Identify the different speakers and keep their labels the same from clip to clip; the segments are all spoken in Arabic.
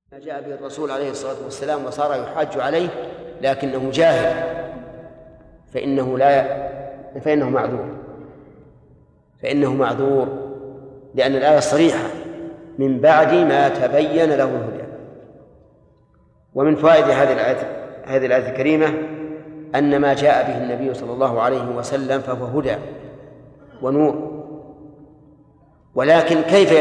Speaker 1: جاء به الرسول عليه الصلاة والسلام وصار يحاج عليه لكنه جاهل فإنه معذور لأن الآية صريحة من بعد ما تبين له الهدى. ومن فوائد هذه الآية الكريمة أن ما جاء به النبي صلى الله عليه وسلم فهو هدى ونور، ولكن كيف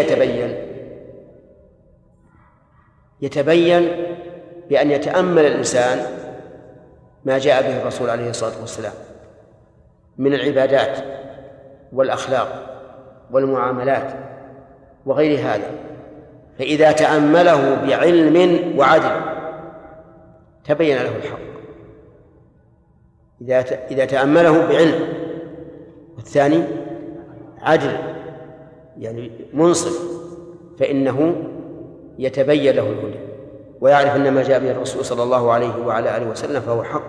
Speaker 1: يتبين بأن يتأمل الإنسان ما جاء به الرسول عليه الصلاة والسلام من العبادات والأخلاق والمعاملات وغير هذا، فإذا تأمله بعلم وعدل تبين له الحق. إذا تأمله بعلم، والثاني عدل يعني منصف، فإنه يتبين له الهدى ويعرف أن ما جاء به الرسول صلى الله عليه وعلى آله وسلم فهو حق.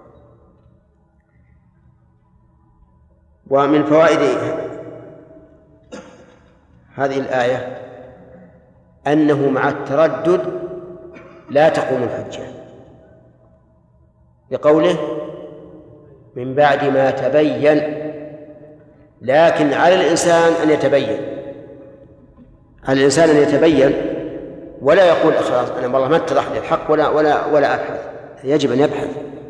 Speaker 1: ومن فوائد هذه الآية أنه مع التردد لا تقوم الحجة، بقوله من بعد ما تبين، لكن على الإنسان أن يتبين ولا يقول خلاص أنا والله ما اتضح لي الحق ولا أبحث، يجب أن يبحث.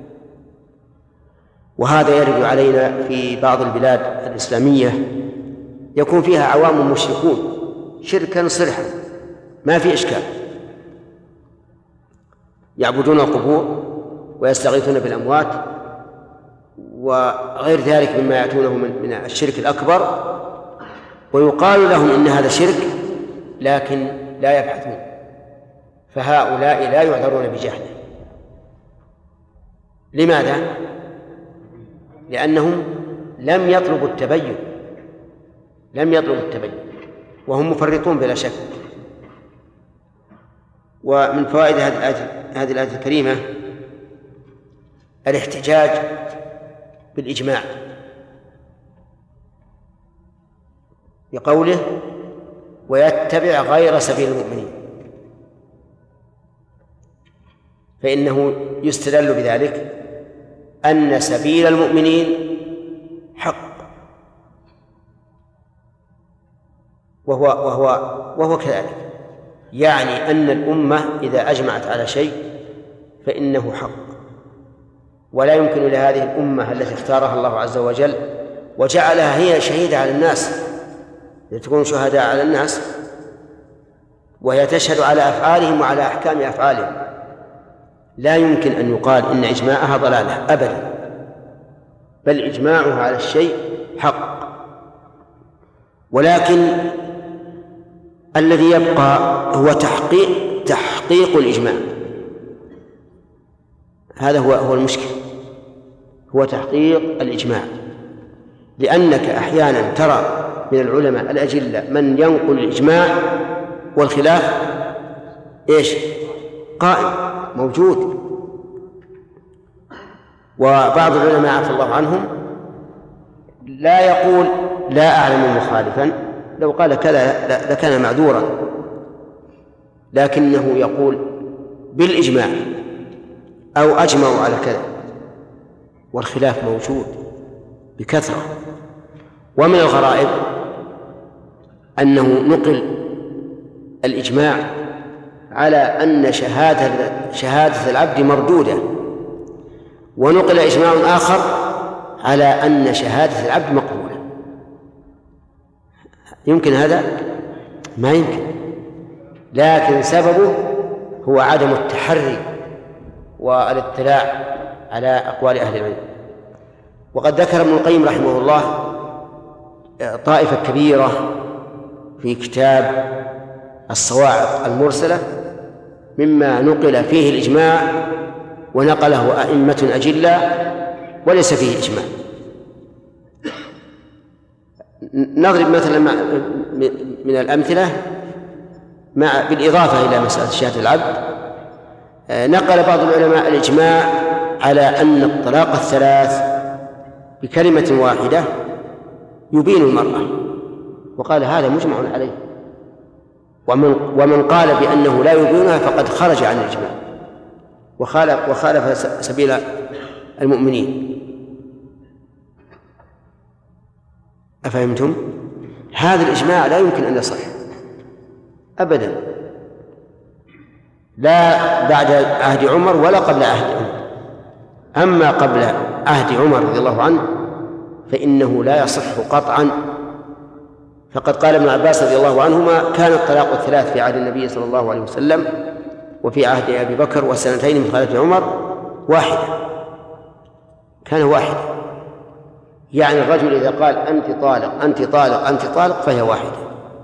Speaker 1: وهذا يرد علينا في بعض البلاد الإسلامية يكون فيها عوام مشركون شركا صرحا ما في إشكال، يعبدون القبور ويستغيثون بالأموات وغير ذلك مما يأتونه من الشرك الأكبر، ويقال لهم إن هذا شرك لكن لا يبحثون، فهؤلاء لا يعذرون بجهله. لماذا؟ لأنهم لم يطلبوا التبين وهم مفرطون بلا شك. ومن فوائد هذه الآية الكريمة الاحتجاج بالإجماع، بقوله ويتبع غير سبيل المؤمنين، فإنه يستدل بذلك أن سبيل المؤمنين حق، وهو كذلك، يعني أن الأمة إذا أجمعت على شيء فإنه حق، ولا يمكن لهذه الأمة التي اختارها الله عز وجل وجعلها هي شهيدة على الناس لتكون شهداء على الناس، وهي تشهد على أفعالهم وعلى أحكام أفعالهم، لا يمكن أن يقال إن إجماعها ضلالة أبدا، بل إجماعها على الشيء حق. ولكن الذي يبقى هو تحقيق الإجماع، هذا هو المشكل، هو تحقيق الإجماع، لأنك أحيانا ترى من العلماء الأجلة من ينقل الإجماع والخلاف قائم موجود. وبعض العلماء عفى الله عنهم لا يقول لا أعلم مخالفا، لو قال كذا لكان معذورا، لكنه يقول بالإجماع أو أجمعوا على كذا، والخلاف موجود بكثرة. ومن الغرائب أنه نقل الإجماع على أن شهادة العبد مردودة، ونقل إجماع آخر على أن شهادة العبد مقبولة. يمكن هذا؟ ما يمكن، لكن سببه هو عدم التحري والاطلاع على أقوال أهل العلم. وقد ذكر ابن القيم رحمه الله طائفة كبيرة في كتاب الصواعق المرسلة مما نقل فيه الإجماع ونقله أئمة أجلة وليس فيه إجماع. نضرب مثلا من الأمثلة بالإضافة إلى مسألة شهادة العبد. نقل بعض العلماء الإجماع على أن الطلاق الثلاث بكلمة واحدة يبين المرأة، وقال هذا مجمع عليه، ومن قال بأنه لا يبينها فقد خرج عن الإجماع وخالف سبيل المؤمنين. أفهمتم؟ هذا الإجماع لا يمكن أن يصح أبدا، لا بعد عهد عمر ولا قبل عهد عمر. أما قبل عهد عمر رضي الله عنه فإنه لا يصح قطعا. فقد قال ابن عباس رضي الله عنهما: كان الطلاق الثلاث في عهد النبي صلى الله عليه وسلم وفي عهد أبي بكر والسنتين من خلافة عمر واحدة، كان واحدة. يعني الرجل إذا قال أنت طالق أنت طالق أنت طالق فهي واحدة.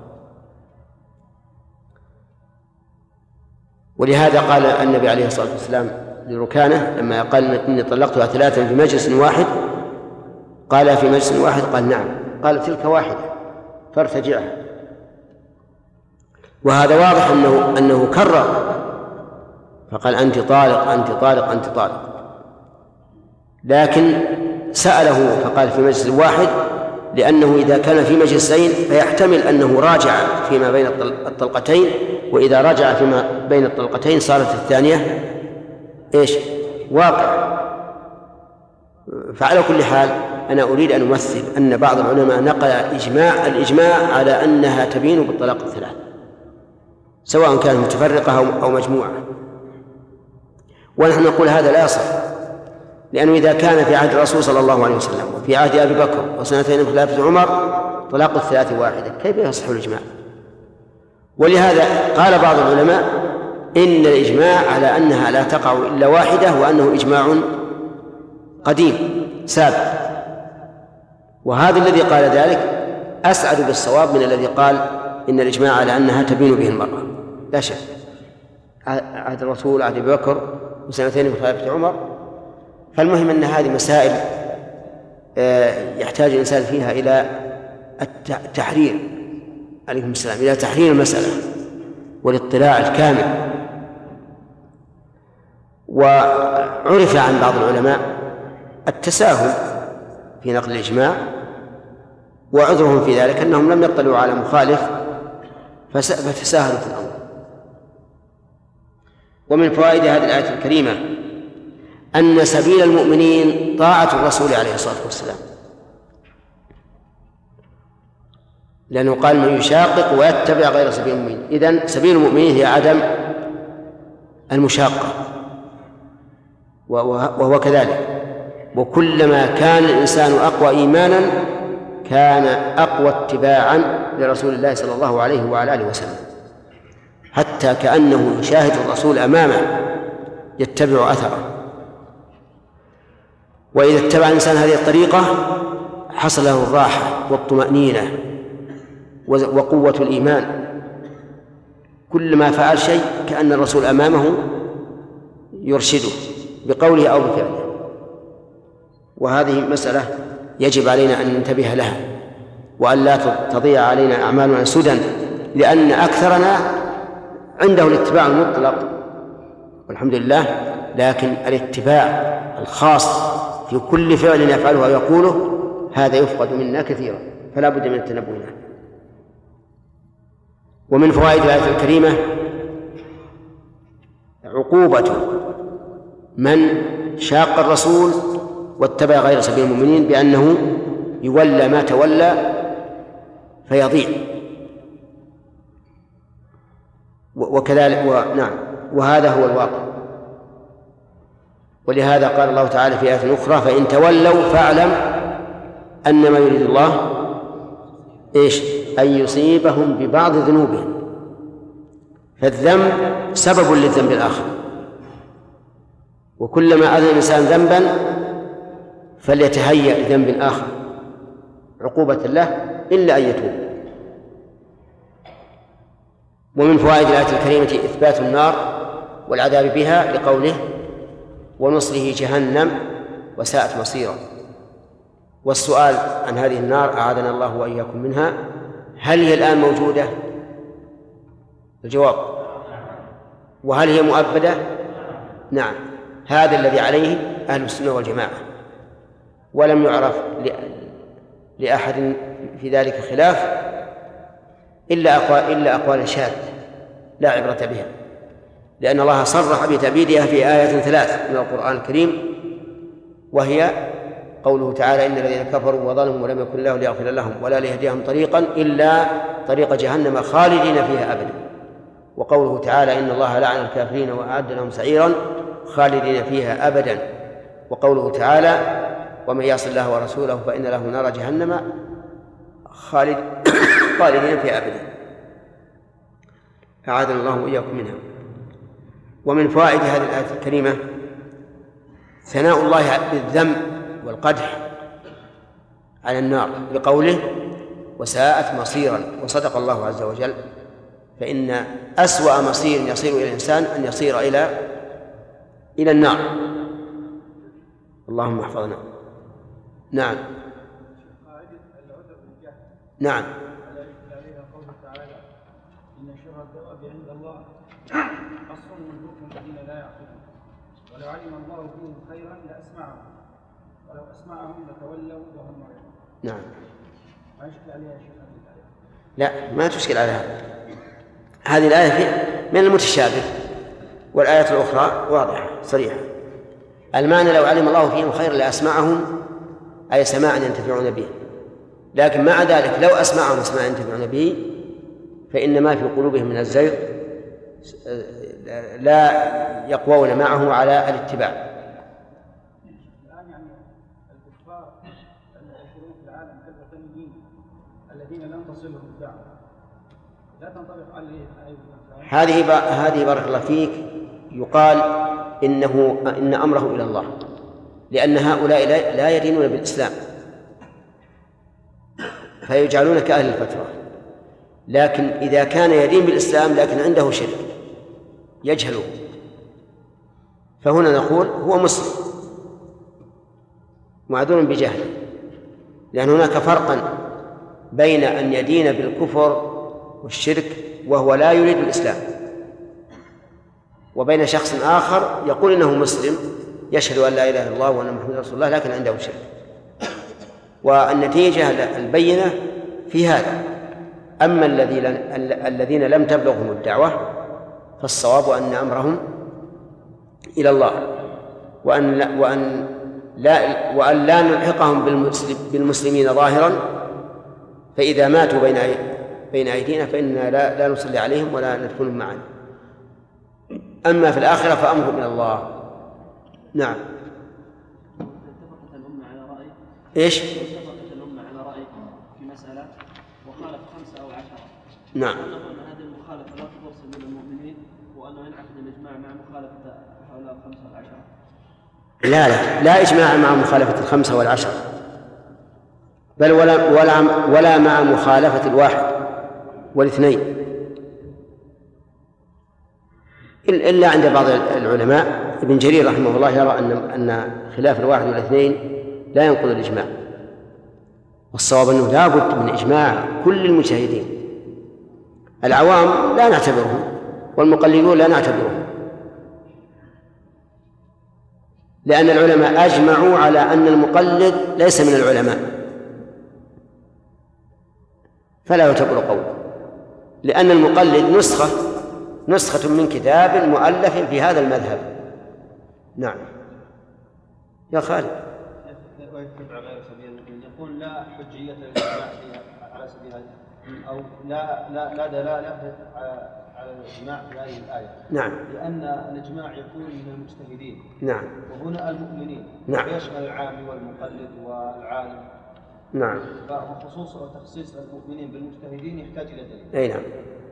Speaker 1: ولهذا قال النبي عليه الصلاة والسلام لركانة لما قال إني طلقتها ثلاثا في مجلس واحد، قال في مجلس واحد؟ قال نعم. قال تلك واحدة فارتجعها. وهذا واضح أنه كرر، فقال أنت طالق أنت طالق أنت طالق، لكن سأله فقال في مجلس واحد، لأنه إذا كان في مجلسين فيحتمل أنه راجع فيما بين الطلقتين، وإذا رجع فيما بين الطلقتين صارت الثانية واقع. فعلى كل حال أنا أريد أن أمثل أن بعض العلماء نقل الإجماع على أنها تبين بالطلاق الثلاث، سواء كانت متفرقة أو مجموعة. ونحن نقول هذا لا يصح، لأنه إذا كان في عهد الرسول صلى الله عليه وسلم وفي عهد أبي بكر وسنتين من خلافة عمر طلاق الثلاث واحدة، كيف يصح الإجماع؟ ولهذا قال بعض العلماء إن الإجماع على أنها لا تقع إلا واحدة، وأنه إجماع قديم سابق. وهذا الذي قال ذلك أسعد بالصواب من الذي قال إن الإجماع على أنها تبين به المرأة. لا شك عهد الرسول عهد أبي بكر وسنتين من خلافة عمر. فالمهم أن هذه مسائل يحتاج الإنسان فيها إلى التحرير، عليكم السلام، إلى تحرير المسألة والاطلاع الكامل. وعرف عن بعض العلماء التساهل في نقل الإجماع، وعذرهم في ذلك أنهم لم يطلعوا على مخالف فتساهلوا في الأمر. ومن فوائد هذه الآية الكريمة أن سبيل المؤمنين طاعة الرسول عليه الصلاة والسلام، لأنه قال من يشاقق ويتبع غير سبيل المؤمنين. إذن سبيل المؤمنين هي عدم المشاقة، وهو كذلك. وكلما كان الإنسان أقوى إيمانا كان أقوى اتباعا لرسول الله صلى الله عليه وعلى آله وسلم، حتى كأنه يشاهد الرسول أمامه يتبع أثره. وإذا اتبع الإنسان هذه الطريقة حصل له الراحة والطمأنينة وقوة الإيمان. كلما فعل شيء كأن الرسول أمامه يرشده بقوله أو بفعله. وهذه مسألة يجب علينا أن ننتبه لها، وأن لا تضيع علينا أعمالنا سدى، لأن أكثرنا عنده الاتباع المطلق والحمد لله، لكن الاتباع الخاص في كل فعل يفعله ويقوله هذا يفقد منا كثيرا، فلا بد من التنبه له. ومن فوائد الآية الكريمة عقوبة من شاق الرسول واتبع غير سبيل المؤمنين بأنه يولى ما تولى فيضيع. وكذلك وهذا هو الواقع. ولهذا قال الله تعالى في آية أخرى فإن تولوا فاعلم أنما يريد الله أن يصيبهم ببعض ذنوبهم. فالذنب سبب للذنب الآخر، وكلما أذنب الإنسان ذنبا فليتهيأ لذنب آخر عقوبة له إلا أن يتوب. ومن فوائد الآية الكريمة إثبات النار والعذاب بها لقوله ونصله جهنم وساءت مصيرا. والسؤال عن هذه النار أعاذنا الله وإياكم منها، هل هي الآن موجودة؟ الجواب. وهل هي مؤبدة؟ نعم، هذا الذي عليه أهل السنة والجماعة، ولم يعرف لأحد في ذلك خلاف إلا أقوال شاذة. لا عبرة بها، لأن الله صرح بتأبيدها في آية 3 من القرآن الكريم، وهي قوله تعالى: إن الذين كفروا وظلموا ولم يكن الله ليغفر لهم ولا ليهديهم طريقا إلا طريق جهنم خالدين فيها أبدا. وقوله تعالى: إن الله لعن الكافرين وأعد لهم سعيرا خالدين فيها أبدا. وقوله تعالى: ومن يعص الله ورسوله فإن له نار جهنم خالدين فيها أبدا. أعاذنا الله وإياكم منها. ومن فوائد هذه الآية الكريمة ثناء الله بالذم والقدح على النار بقوله: وساءت مصيرا. وصدق الله عز وجل، فإن أسوأ مصير يصير إلى الإنسان أن يصير إلى النار. اللهم احفظنا. نعم. نعم.
Speaker 2: قوله تعالى: إن شر الدواب عند الله الصم والبكم الذين لا يعقلون ولو علم الله فيهم خيرا لأسمعهم ولو أسمعهم لتولوا وهم معرضون.
Speaker 1: نعم.
Speaker 2: ما يشكل عليها يا شيخ هذه الآية؟
Speaker 1: لا، ما تشكل عليها. هذه الآية من المتشابه، والآية الأخرى واضحة صريحة. المعنى: لو علم الله فيهم خيرا لأسمعهم، أي سماعا ينتفعون به. لكن مع ذلك لو أسمعهم سماعا ينتفعون به فإن ما في قلوبهم من الزيغ لا يقوون معه على الاتباع.
Speaker 2: الآن يعني الكفار المنتشرون في العالم كالوثنيين الذين لم تصلهم الدعوة لا تنطبق عليهم
Speaker 1: هذه بارك الله فيك يقال إن أمره إلى الله، لأن هؤلاء لا يدينون بالإسلام فيجعلون كأهل الفترة. لكن إذا كان يدين بالإسلام لكن عنده شرك يجهله، فهنا نقول هو مسلم معذور بجهل، لأن هناك فرقا بين أن يدين بالكفر والشرك وهو لا يريد الإسلام، وبين شخص آخر يقول إنه مسلم يشهد أن لا إله إلا الله وأن محمدا رسول الله لكن عنده شرك. والنتيجة البينة في هذا. أما الذين لم تبلغهم الدعوة فالصواب أن أمرهم إلى الله، وأن لا نلحقهم بالمسلمين ظاهرا، فإذا ماتوا بين أيدينا فإننا لا نصلي عليهم ولا ندفنهم معنا. أما في الآخرة فأمرهم إلى الله. نعم.
Speaker 3: اتفقت الأمة على رأي
Speaker 1: إيش؟
Speaker 3: اتفقت الأمة على رأي في مسألة وخالف 5 أو 10.
Speaker 1: نعم.
Speaker 3: نقول أن هذه المخالفة لا تفصل بين المؤمنين، وأنه ينعقد الإجماع مع مخالفة هؤلاء 5 أو 10.
Speaker 1: لا إجماع مع مخالفة 5 و10، بل ولا مع مخالفة 1 و2، إلا عند بعض العلماء. ابن جرير رحمه الله يرى أن خلاف 1 و2 لا ينقض الإجماع، والصواب أنه لا بد من إجماع كل المجتهدين. العوام لا نعتبرهم والمقلدون لا نعتبرهم، لأن العلماء أجمعوا على أن المقلد ليس من العلماء فلا يعتبر قول، لأن المقلد نسخة من كتاب مؤلف في هذا المذهب. نعم يا خالد.
Speaker 4: ويتبع غير سبيل يكون لا حجية للإجماع على سبيل أو لا دلالة على الإجماع في هذه الآية.
Speaker 1: نعم.
Speaker 4: لأن الإجماع يكون من المجتهدين.
Speaker 1: نعم.
Speaker 4: وهنا المؤمنين.
Speaker 1: نعم.
Speaker 4: ويشمل العام والمقلد والعالم.
Speaker 1: نعم.
Speaker 4: فخصوص وتخصيص المؤمنين بالمجتهدين يحتاج إلى دليل.
Speaker 1: أي نعم.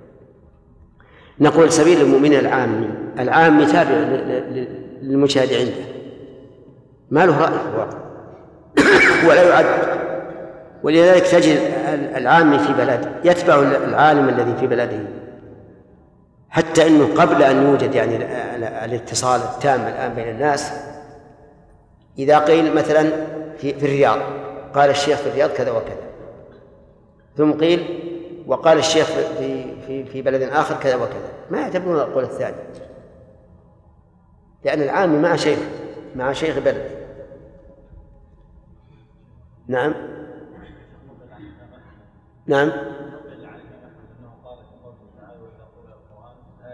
Speaker 1: نقول سبيل المؤمنين العام تابع للمجتهد عنده، ما له رأي في الواقع ولا يعد. ولذلك تجد العام في بلده يتبع العالم الذي في بلده، حتى أنه قبل أن يوجد يعني الاتصال التام الآن بين الناس، إذا قيل مثلا في الرياض قال الشيخ في الرياض كذا وكذا، ثم قيل وقال الشيخ في بلد آخر كذا وكذا، ما يعتبرون القول الثاني، لأن العام مع شيخ بلد. نعم. نعم.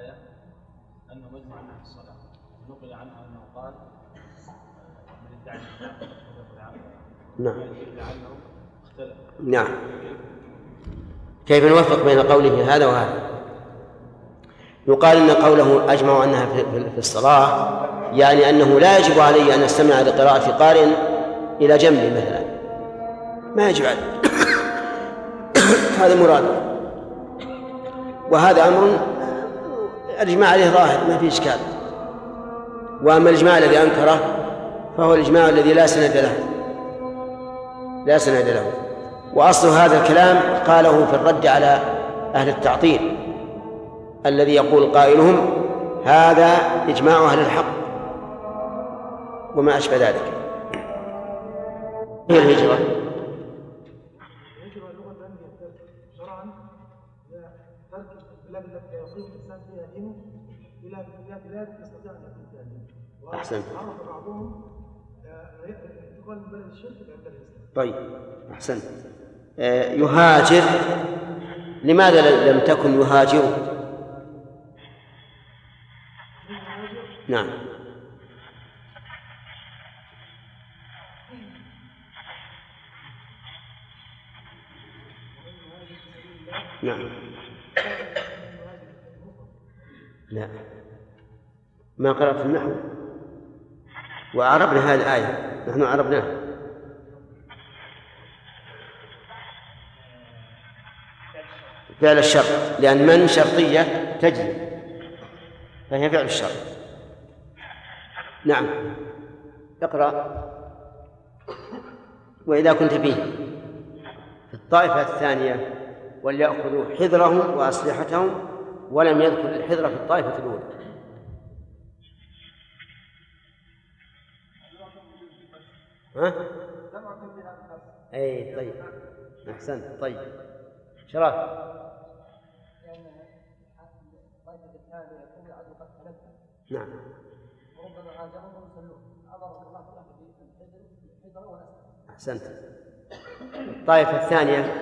Speaker 2: عن الصلاة نقل عنه أنه قال من ادعى
Speaker 1: نعم.
Speaker 2: لعله اختلف.
Speaker 1: نعم. كيف نوفق بين قوله هذا وهذا؟ يقال إن قوله أجمع أنها في الصلاة يعني أنه لا يجب علي أن أستمع لقراءة قارئ إلى جنبي مثلا، ما يجب علي. هذا مراد، وهذا أمر الإجماع عليه ظاهر ما في إشكال. وأما الإجماع الذي أنكره فهو الإجماع الذي لا سند له. وأصل هذا الكلام قاله في الرد على أهل التعطيل الذي يقول قائلهم هذا إجماع أهل الحق وما أشبه ذلك. هي الهجرة
Speaker 5: لغة شرعا ترك البلاد التي يقيم الإنسان فيها دينه إلى بلاد يستطيع أن يقيم فيها دينه.
Speaker 1: أحسنت.
Speaker 5: وعرف بعضهم انتقال من بلد الشرك إلى بلد الإسلام.
Speaker 1: طيب أحسنت. يهاجر، لماذا لم تكن يهاجر؟ نعم. نعم. لا، ما قرأت النحو وعربنا هذه الآية، نحن عربناها. فعل الشرط، لأن من شرطية تجري فهي فعل الشرط. نعم. اقرأ. وإذا كنت فيه في الطائفة الثانية وليأخذوا حذرهم وأسلحتهم، ولم يذكر الحذر في الطائفة الأولى. ها؟ أي طيب، أحسنت. طيب شرف. نعم. أحسنت. الطائفة الثانية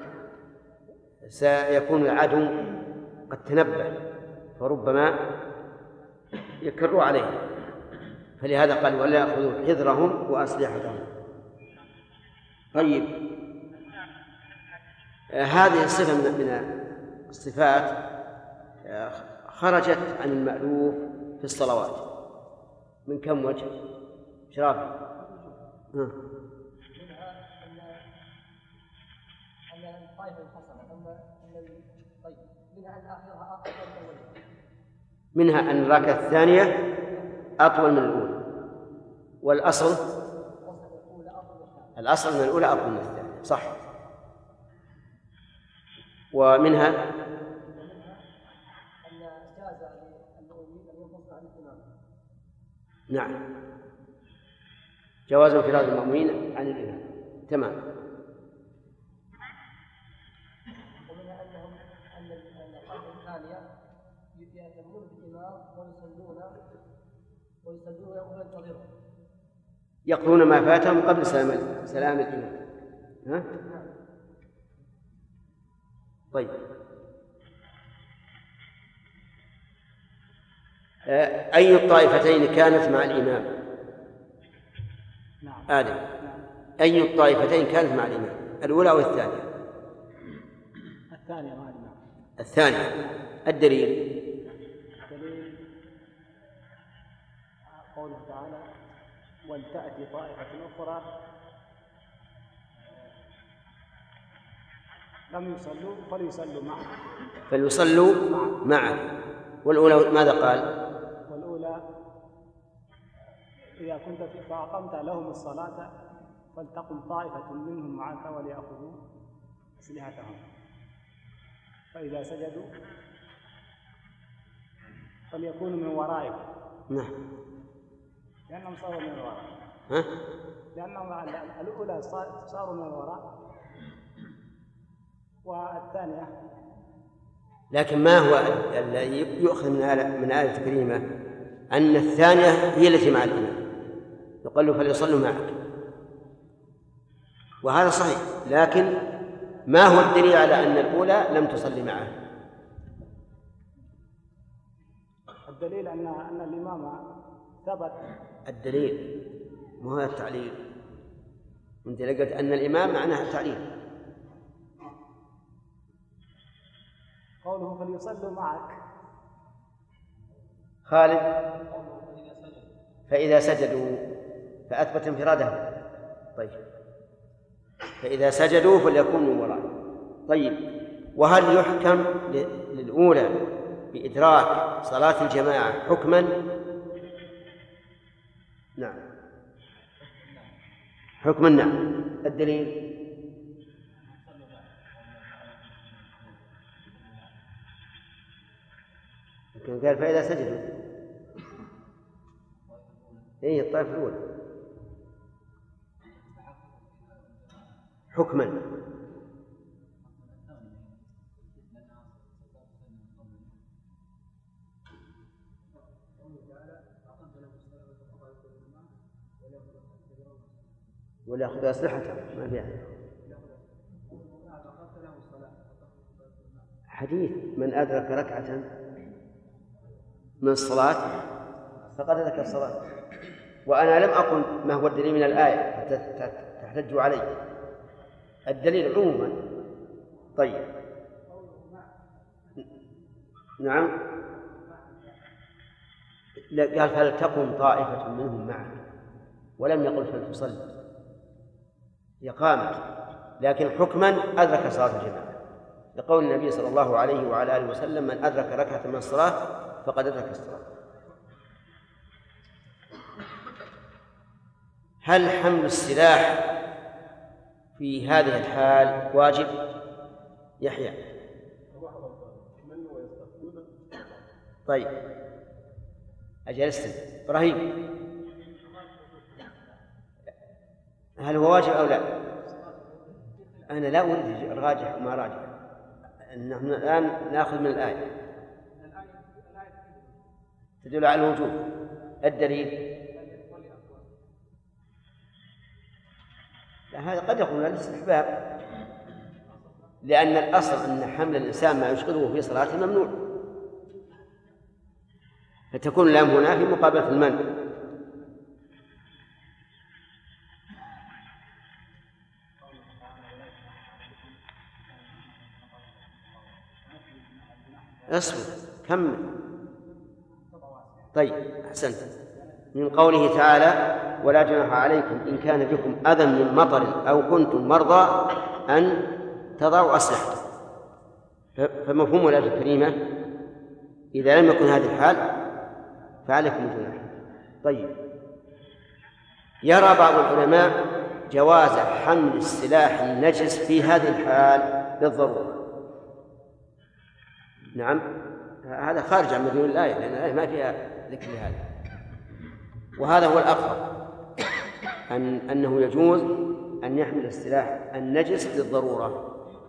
Speaker 1: سيكون العدو قد تنبه فربما يكروا عليه، فلهذا قال ولا يأخذوا حذرهم وأسلحتهم. طيب هذه الصفة من الصفات خرجت عن المألوف في الصلوات من كم وجه؟ شرافي. منها أن الركعة الثانية أطول من الأولى، والأصل أن الأولى أطول من الثانية، صح. ومنها نعم جواز انفراد المأمومين عن الإمام، تمام.
Speaker 6: ومنها أن الطائفة الثانية يأتمون بالإمام ويصلون وينتظرون،
Speaker 1: يقضون ما فاتهم قبل سلام الإمام. ها؟ طيب أي الطائفتين كانت مع الإمام؟ آدم، أي الطائفتين كانت مع الإمام، الأولى أو الثانية؟
Speaker 2: الثانية مع الإمام.
Speaker 1: الثانية. الدليل
Speaker 2: قوله تعالى ولتأتي طائفة أخرى لم يصلوا
Speaker 1: فليصلوا معه. والأولى ماذا قال؟
Speaker 2: والأولى إذا كنت فأقمت لهم الصلاة فلتقم طائفة منهم معك وليأخذوا أسلحتهم، فإذا سجدوا فليكونوا من ورائك.
Speaker 1: نعم.
Speaker 2: لأنهم صاروا من الوراء. لأنهم الأولى صاروا من الوراء والثانية.
Speaker 1: لكن ما هو الذي يؤخذ من آية الكريمة أن الثانية هي التي مع الإمام، يقول له فليصلوا معك، وهذا صحيح، لكن ما هو الدليل على أن الأولى لم تصلي معه؟
Speaker 5: والدليل أن الإمام ثبت.
Speaker 1: الدليل مو هو التعليل. أنت قلت أن الإمام معناه التعليل.
Speaker 5: قوله فليصلوا معك.
Speaker 1: خالد فإذا سجدوا فأثبت انفراده. طيب فإذا سجدوا فليكونوا وراء. طيب وهل يحكم للأولى بإدراك صلاة الجماعة حكما؟ نعم حكما نعم. الدليل كان قال فإذا سجدوا إيه الطائفة الأولى حكما. ولا يأخذ أسلحتهم ما فيها حديث من أدرك ركعة من الصلاة فقد أدرك الصلاة. وأنا لم أقل ما هو الدليل من الآية تحتج عليه. الدليل عموما. طيب نعم قال فلتقم طائفة منهم معك ولم يقل فلتصلي. هي قامت لكن حكما أدرك صلاة الجماعة لقول النبي صلى الله عليه وعلى آله وسلم من أدرك ركعة من الصلاة فقد أدرك الصلاة. هل حمل السلاح في هذه الحال واجب؟ يحيى طيب أجلست إبراهيم هل هو واجب أو لا؟ أنا لا أريد راجح وما راجح. نحن الآن نأخذ من الآية تدل على الوجوب. الدليل هذا قد يكون الاستحباب لأن الأصل أن حمل الإنسان ما يشغله في صلاته ممنوع فتكون اللام هنا في مقابلة المنع. اصبر كمل. طيب أحسنت. من قوله تعالى ولا جناح عليكم إن كان بكم أذى من مطر أو كنتم مرضى أن تضعوا أسلحتكم. فمفهوم الآية الكريمة إذا لم يكن هذه الحال فعليكم الجناح. طيب يرى بعض العلماء جواز حمل السلاح النجس في هذه الحال للضرورة. نعم هذا خارج عن مدلول الآية لأن الآية ما فيها ذكر لهذا. وهذا هو الأقرب أنه يجوز أن يحمل السلاح النجس للضرورة.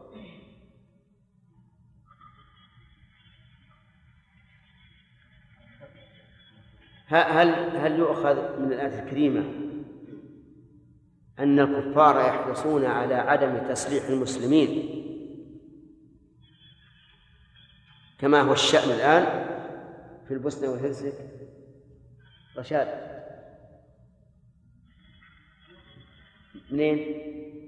Speaker 1: هل يؤخذ من الآية الكريمة أن الكفار يحرصون على عدم تسليح المسلمين كما هو الشأن الآن في البوسنة والهرسك؟ رشاد منين؟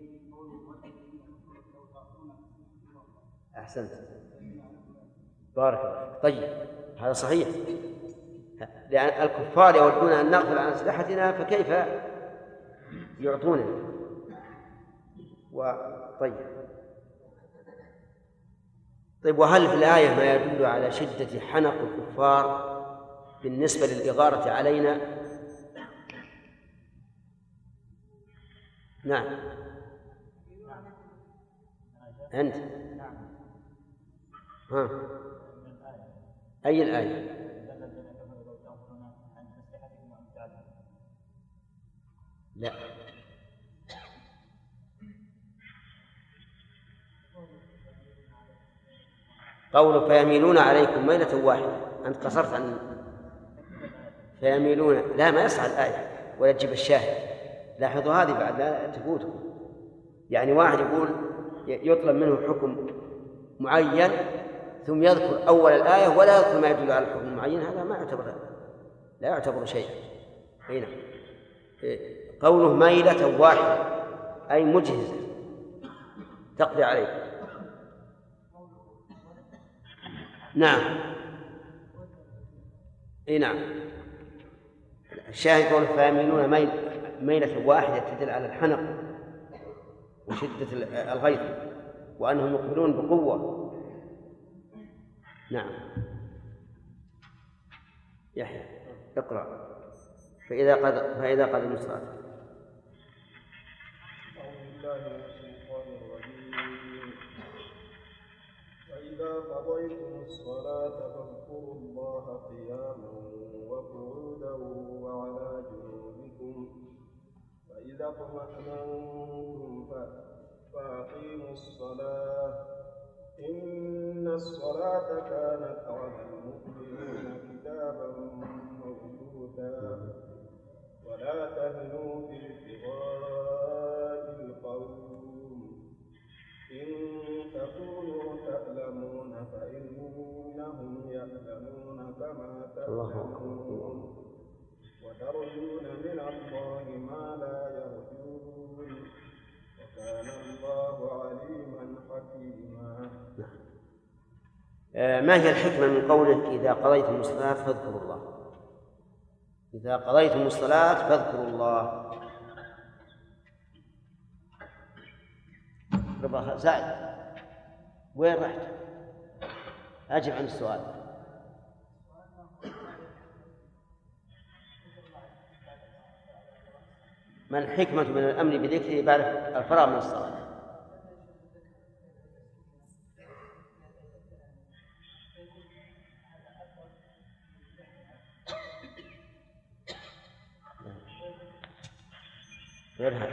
Speaker 1: أحسنت بارك الله. طيب هذا صحيح لأن الكفار يودون أن نغفل عن أسلحتنا فكيف يعطوننا. طيب وهل في الآية ما يدل على شدة حنق الكفار بالنسبة للإغارة علينا؟ نعم أنت ها أي الآية؟ لا قول فيميلون عليكم ميلة واحدة أنت قصرت عن فيميلون لا ما يصح الآية ولا تجيب الشاهد. لاحظوا هذه بعد لا تفوتكم. يعني واحد يقول يطلب منه حكم معين ثم يذكر أول الآية ولا يذكر ما يدل على الحكم المعين، هذا لا يعتبر شيئا. هنا قوله ميلة واحدة أي مجهزة تقضي عليه. نعم. نعم. الشاهد قول فيميلون ميلة واحدة تدل على الحنق وشدة الغيظ وأنهم يقبلون بقوة. نعم. يحيى اقرأ. فإذا قضيتم الصلاة.
Speaker 7: أعوذ بالله من الشيطان الرجيم. وإذا قضيتم الصلاة فاذكروا الله قياما وقعودا وعلى جنوبكم فإذا اطمأننتم فأقيموا الصلاة إن الصلاة كانت على المؤمنين كتابا موقوتا ولا تهنوا في ابتغاء القوم إن تكونوا تألمون فإنهم يألمون كما تألمون وترجون من الله ما لا يرجون وكان الله عليما حكيما.
Speaker 1: ما هي الحكمة من قوله إذا قضيتم الصلاة فاذكروا الله؟ إذا قضيتم الصلاة فاذكروا الله. ربا سعد وين رحت؟ أجب عن السؤال. ما الحكمة من الأمر بذكره بعد الفراغ من الصلاة؟ غير هذا.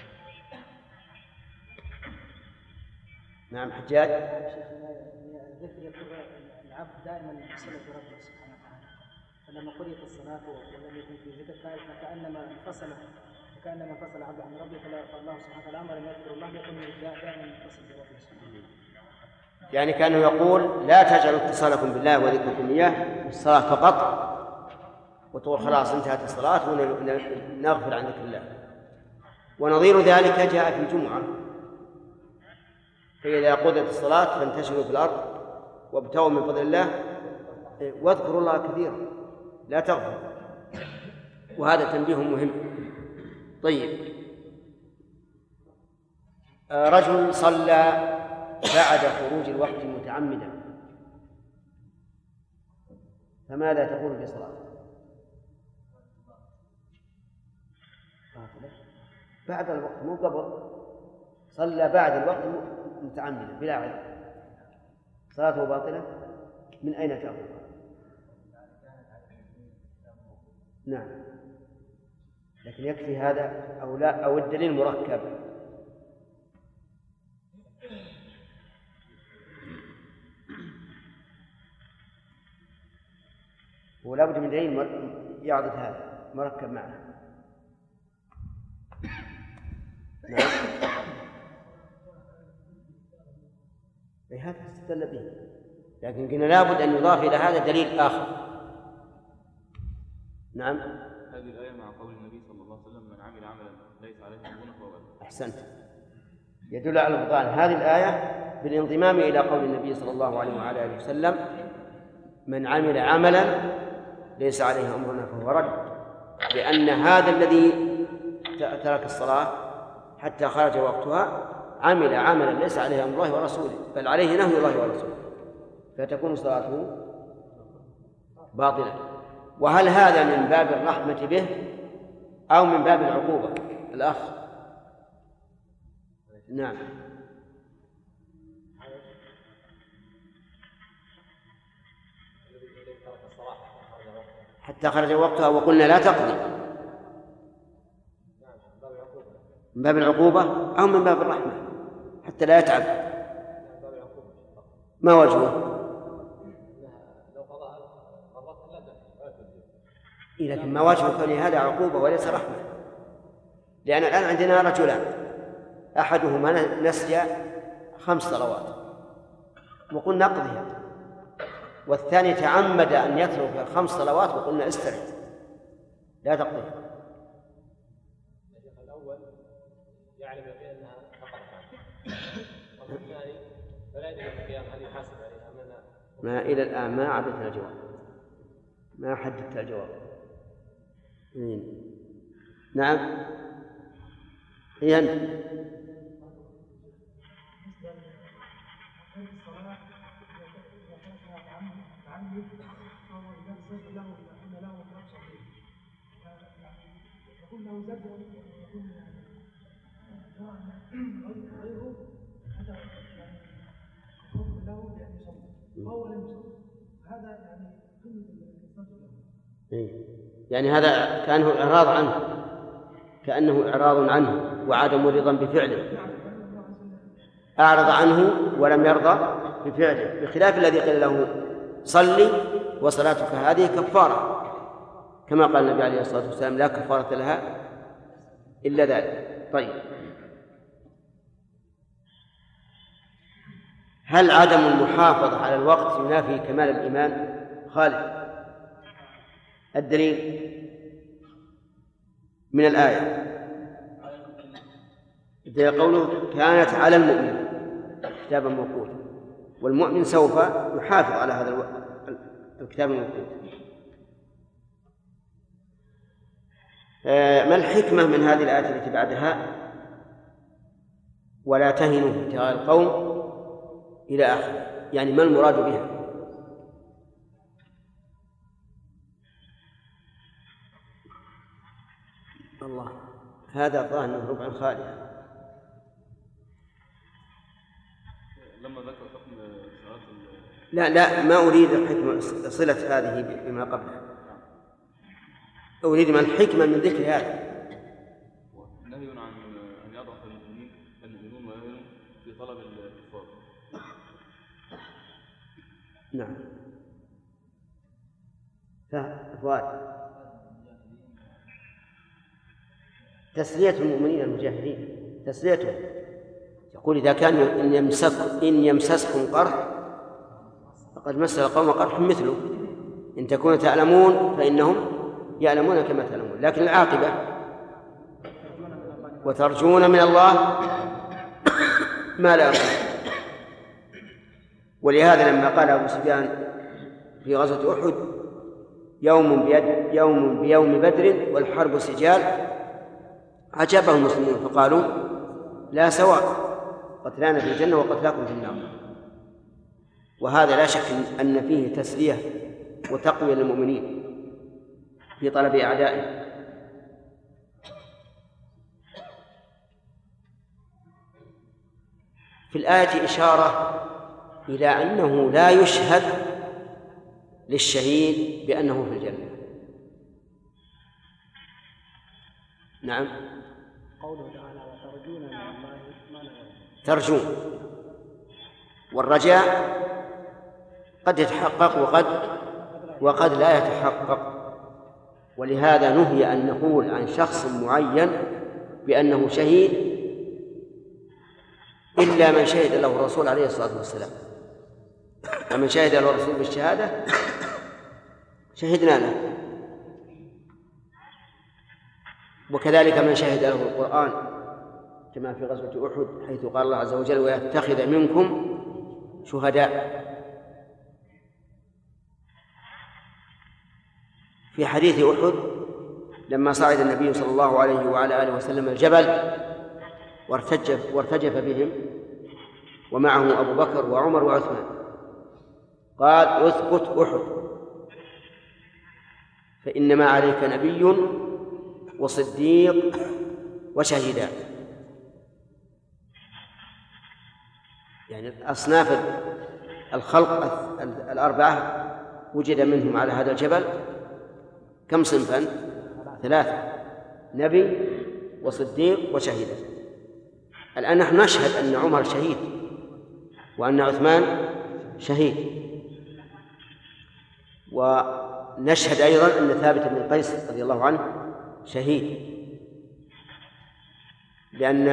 Speaker 1: نعم حجاج.
Speaker 6: الذكر يكون العبد دائما يصل بربه سبحانه وتعالى، فلما قضيت الصلاة ولم يكن في ذكر فكأنما انفصل عبد عن ربه، فالله سبحانه وتعالى أمر أن يذكر الله يكون دائما يتصل بربه سبحانه وتعالى.
Speaker 1: يعني كانه يقول لا تجعلوا اتصالكم بالله وذكركم إياه بالصلاة فقط وتقول خلاص انتهت الصلاة ونغفل عن ذكر الله. ونظير ذلك جاء في الجمعة فإذا قضيت الصلاة فانتشروا في الأرض وابتغوا من فضل الله واذكروا الله كثيرا لا تغفلوا. وهذا تنبيه مهم. طيب، رجل صلى بعد خروج الوقت متعمدا فماذا تقول في صلاته؟ بعد الوقت مو قبل، صلى بعد الوقت متعمدا بلا عذر، صلاته باطلة. من أين تأخذ؟ نعم، لكن يكفي هذا أو لا، أو الدليل مركب. ولا بد من دليل يعضد هذا مركب معه. نعم، هذا استدل به، لكن قلنا لابد أن يضاف إلى هذا دليل آخر. نعم.
Speaker 8: هذه الآية مع قول النبي صلى الله عليه وسلم من عمل عملا ليس عليه أمرنا فهو باطل.
Speaker 1: أحسنت، يدل على البطلان. هذه الآية بالانضمام إلى قول النبي صلى الله عليه وعلى آله وسلم من عمل عملا ليس عليه أمرنا فهو رد، لأن هذا الذي ترك الصلاة حتى خرج وقتها عمل عملا ليس عليه أمر الله ورسوله، بل عليه نهي الله ورسوله، فتكون صلاته باطلة. وهل هذا من باب الرحمة به أو من باب العقوبة؟ الأخ. نعم. حتى خرج وقتها وقلنا لا تقضي، من باب العقوبة أو من باب الرحمة حتى لا يتعب. ما وجهه؟ لكن ما وجه كون هذا عقوبة وليس رحمة؟ لأن الآن عندنا رجلان أحدهما نسي 5 صلوات وقلنا نقضيها والثاني تعمد أن يترك 5 صلوات وقلنا استرد لا تقضي.
Speaker 9: الأول يعلم بأنها والثاني فلا يدري القيام هل يحاسب عليها
Speaker 1: ما إلى الآن ما عدتنا الجواب، ما حددت الجواب. نعم هي أنت. يعني هذا كأنه إعراض عنه، كأنه إعراض عنه وعدم رضا بفعله، أعرض عنه ولم يرضى بفعله، بخلاف الذي قيل له صلي وصلاتك هذه كفارة، كما قال النبي عليه الصلاة والسلام لا كفارة لها إلا ذلك. طيب، هل عدم المحافظة على الوقت ينافي كمال الإيمان؟ خالد الدليل من الآية، قوله كانت على المؤمن كتابا موقوتا، والمؤمن سوف يحافظ على هذا الكتاب الموقوت. ما الحكمة من هذه الآية التي بعدها ولا تهنوا ابتغاء القوم إلى آخره؟ يعني ما المراد بها؟ الله، هذا ظاهر ربع خالي.
Speaker 8: لما ذكر حكم
Speaker 1: لا ما أريد الحكمة صلة هذه بما قبلها، أريد ما الحكمة من ذكر هذا.
Speaker 8: نهي عن أن يضعف المؤمنون ويهنوا في طلب الكفار.
Speaker 1: نعم فؤاد، تسلية المؤمنين المجاهدين، تسليتهم. يقول إذا كان إن يمسسكم قرح فقد مس القوم قرح مثله، إن تكونوا تعلمون فإنهم يعلمون كما تعلمون، لكن العاقبة وترجون من الله ما لا يرجون. ولهذا لما قال أبو سفيان في غزوة أحد يوم بيوم بدر والحرب سجال، عجبهم المسلمون فقالوا لا سواء، قتلانا في الجنة وقتلاكم في النار. وهذا لا شك أن فيه تسلية وتقوية للمؤمنين في طلب أعدائهم. في الآية إشارة إلى أنه لا يشهد للشهيد بأنه في الجنة. نعم،
Speaker 6: قوله تعالى وترجون من الله ما لا يرجون،
Speaker 1: ترجون، والرجاء قد يتحقق وقد لا يتحقق. ولهذا نهي أن نقول عن شخص معين بأنه شهيد إلا من شهد له الرسول عليه الصلاة والسلام. ومن شهد له الرسول بالشهادة شهدنا له، وكذلك من شهد له القرآن كما في غزوة أحد حيث قال الله عز وجل ويتخذ منكم شهداء. في حديث أحد لما صعد النبي صلى الله عليه وعلى آله وسلم الجبل وارتجف بهم ومعه أبو بكر وعمر وعثمان، قال اثبت أحد فإنما عليك نبي وصديق وشهيدان. يعني أصناف الخلق الأربعة وجد منهم على هذا الجبل كم صنفا؟ 3، نبي وصديق وشهيدان. الآن نحن نشهد أن عمر شهيد وأن عثمان شهيد، ونشهد أيضا أن ثابت بن قيس رضي الله عنه شهيد،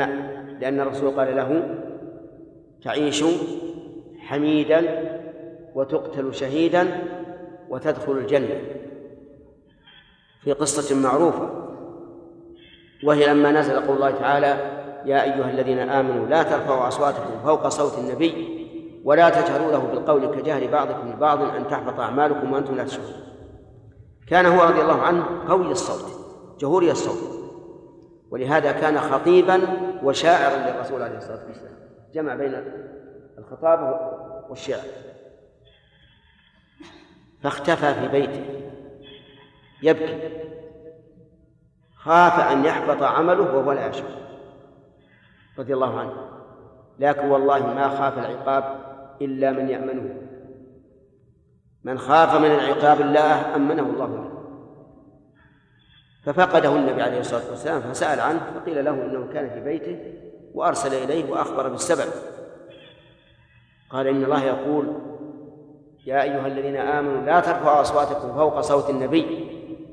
Speaker 1: لأن الرسول قال له تعيش حميدا وتقتل شهيدا وتدخل الجنة، في قصة معروفة، وهي لما نزل قول الله تعالى: يا أيها الذين آمنوا لا ترفعوا أصواتكم فوق صوت النبي ولا تجهروا له بالقول كجهر بعضكم لبعض أن تحبط أعمالكم وأنتم لا تشعرون. كان هو رضي الله عنه قوي الصوت جهوري الصوت، ولهذا كان خطيبا وشاعرا للرسول عليه الصلاة والسلام، جمع بين الخطاب والشعر. فاختفى في بيته يبكي، خاف أن يحبط عمله وهو لا يشعر رضي الله عنه، لكن والله ما خاف العقاب إلا من يأمنه. من خاف من العقاب الله أمنه الله منه. ففقده النبي عليه الصلاة والسلام فسأل عنه، فقيل له إنه كان في بيته، وأرسل إليه وأخبر بالسبب. قال: إن الله يقول: يا أيها الذين آمنوا لا ترفعوا أصواتكم فوق صوت النبي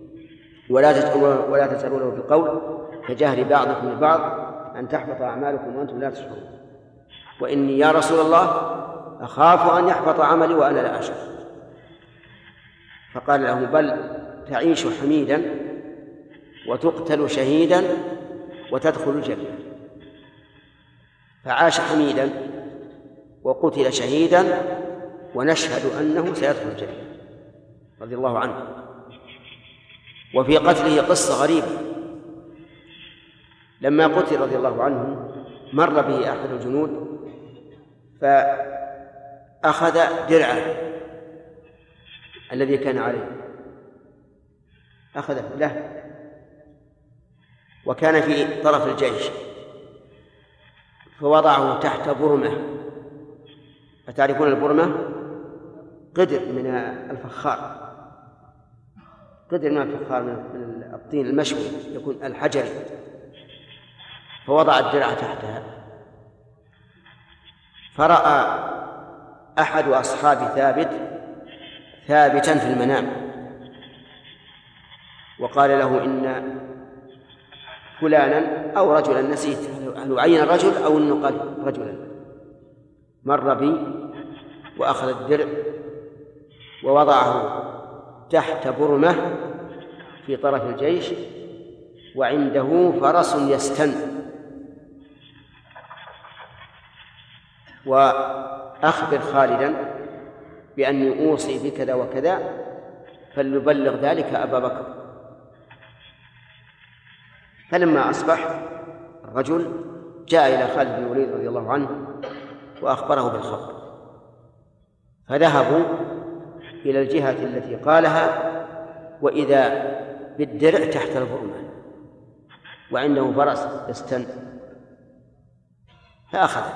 Speaker 1: ولا تجهروا له بالقول كجهر بعضكم لبعض أن تحبط أعمالكم وأنتم لا تشعرون، وإني يا رسول الله أخاف أن يحبط عملي وأنا لا أشعر. فقال له: بل تعيش حميدا وتقتل شهيدا وتدخل الجنة. فعاش حميدا وقتل شهيدا، ونشهد أنه سيدخل الجنة رضي الله عنه. وفي قتله قصة غريبة. لما قتل رضي الله عنه مر به أحد الجنود فأخذ درعه الذي كان عليه، أخذه له، وكان في طرف الجيش، فوضعه تحت برمة. أتعرفون البرمة؟ قدر من الفخار، قدر من الفخار من الطين المشوي يكون الحجري، فوضع الدرع تحتها. فرأى أحد أصحاب ثابتا في المنام، وقال له: إن فلانا أو رجلا، نسيت هل عين الرجل أو أنه قال رجلا، مر بي وأخذ الدرع ووضعه تحت برمة في طرف الجيش، وعنده فرس يستن، وأخبر خالدا بأني أوصي بكذا وكذا فليبلغ ذلك أبا بكر. فلما أصبح الرجل جاء إلى خالد بن الوليد رضي الله عنه وأخبره بالخبر، فذهبوا إلى الجهة التي قالها، وإذا بالدرع تحت البرمة وعنده فرس يستن، فأخذه.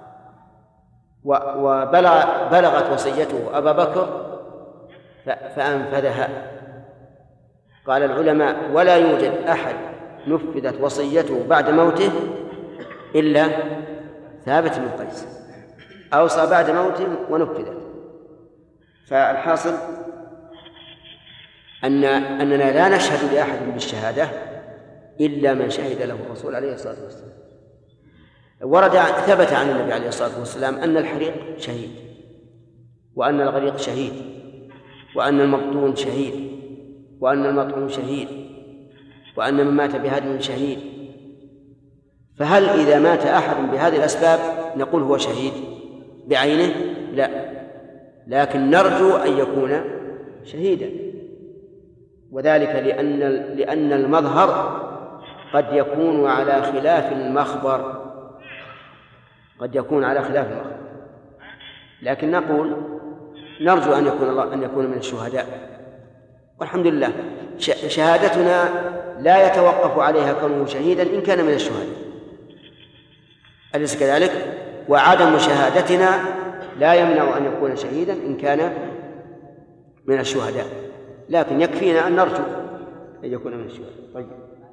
Speaker 1: وبلغت وصيته أبا بكر فأنفذها. قال العلماء: ولا يوجد أحد نفذت وصيته بعد موته إلا ثابت بن قيس، أوصى بعد موته ونفذت. فالحاصل أننا لا نشهد لأحد بالشهادة إلا من شهد له الرسول عليه الصلاة والسلام. ثبت عن النبي عليه الصلاة والسلام أن الحريق شهيد، وأن الغريق شهيد، وأن المبطون شهيد، وأن المطعون شهيد، وأن من مات بهدم شهيد. فهل إذا مات أحد بهذه الأسباب نقول هو شهيد بعينه؟ لا، لكن نرجو أن يكون شهيدا، وذلك لأن المظهر قد يكون على خلاف المخبر، قد يكون على خلاف المخبر، لكن نقول نرجو أن يكون من الشهداء. والحمد لله شهادتنا لا يتوقف عليها كونه شهيدا إن كان من الشهداء، أليس كذلك؟ وعدم شهادتنا لا يمنع أن يكون شهيدا إن كان من الشهداء، لكن يكفينا أن نرجو أن يكون من الشهداء. طيب،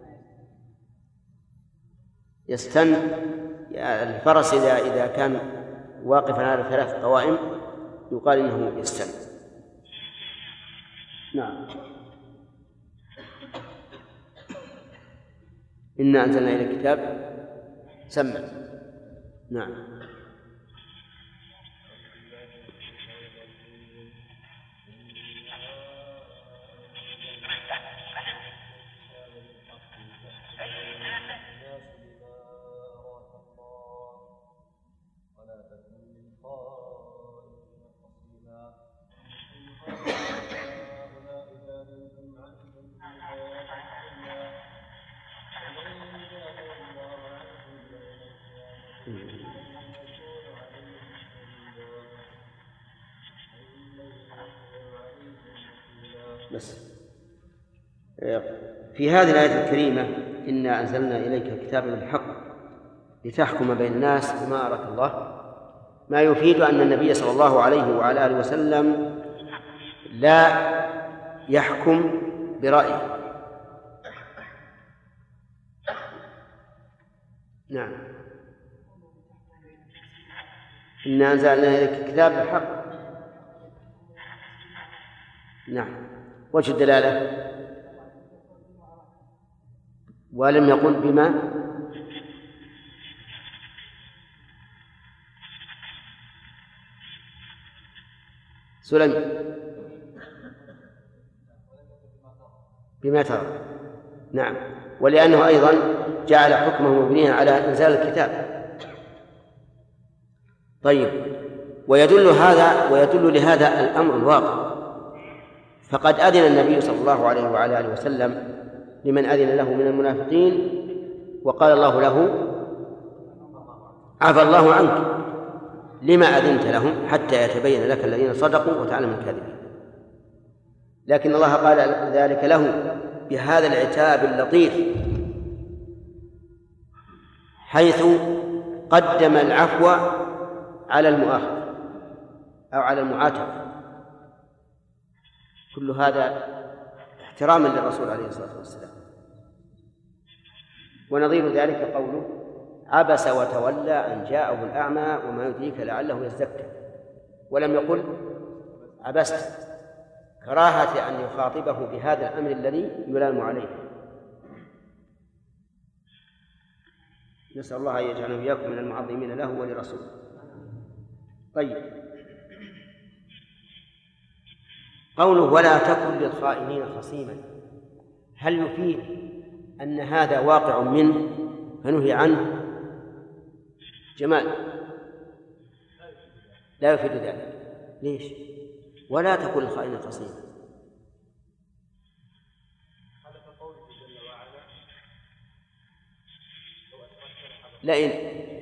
Speaker 1: يستن الفرس إذا كان واقفا على 3 قوائم يقال إنه يستن. نعم. إنا أنزلنا إلى الكتاب سمع. نعم. بس في هذه الآية الكريمة إنا أنزلنا إليك كتابا بالحق لتحكم بين الناس بما أراك الله، ما يفيد أن النبي صلى الله عليه وعلى آله وسلم لا يحكم برأيه. نعم، إنا أنزلنا إليك كتاب بالحق. نعم، وجه الدلالة ولم يقل بما سلم بما ترى. نعم، ولأنه أيضا جعل حكمه مبنيا على إنزال الكتاب. طيب، ويدل لهذا الأمر الواقع، فقد أذن النبي صلى الله عليه وعلى آله وسلم لمن أذن له من المنافقين وقال الله له عفى الله عنك لما أذنت لهم حتى يتبين لك الذين صدقوا وتعلم الكاذبين. لكن الله قال ذلك له بهذا العتاب اللطيف، حيث قدم العفو على المؤاخذة أو على المعاتبة. كل هذا احتراما للرسول عليه الصلاة والسلام. ونظير ذلك قوله عبس وتولى أن جاءه الأعمى وما يدريك لعله يزكى، ولم يقل عبست، كراهة أن يخاطبه بهذا الأمر الذي يلام عليه. نسأل الله أن يجعلنا وإياكم من المعظمين له ولرسوله. طيب، قوله ولا تكن للخائنين خصيما، هل يفيد أن هذا واقع منه فنهي عنه؟ جمال، لا يفيد ذلك. ليش؟ ولا تكن للخائنين خصيما. لئن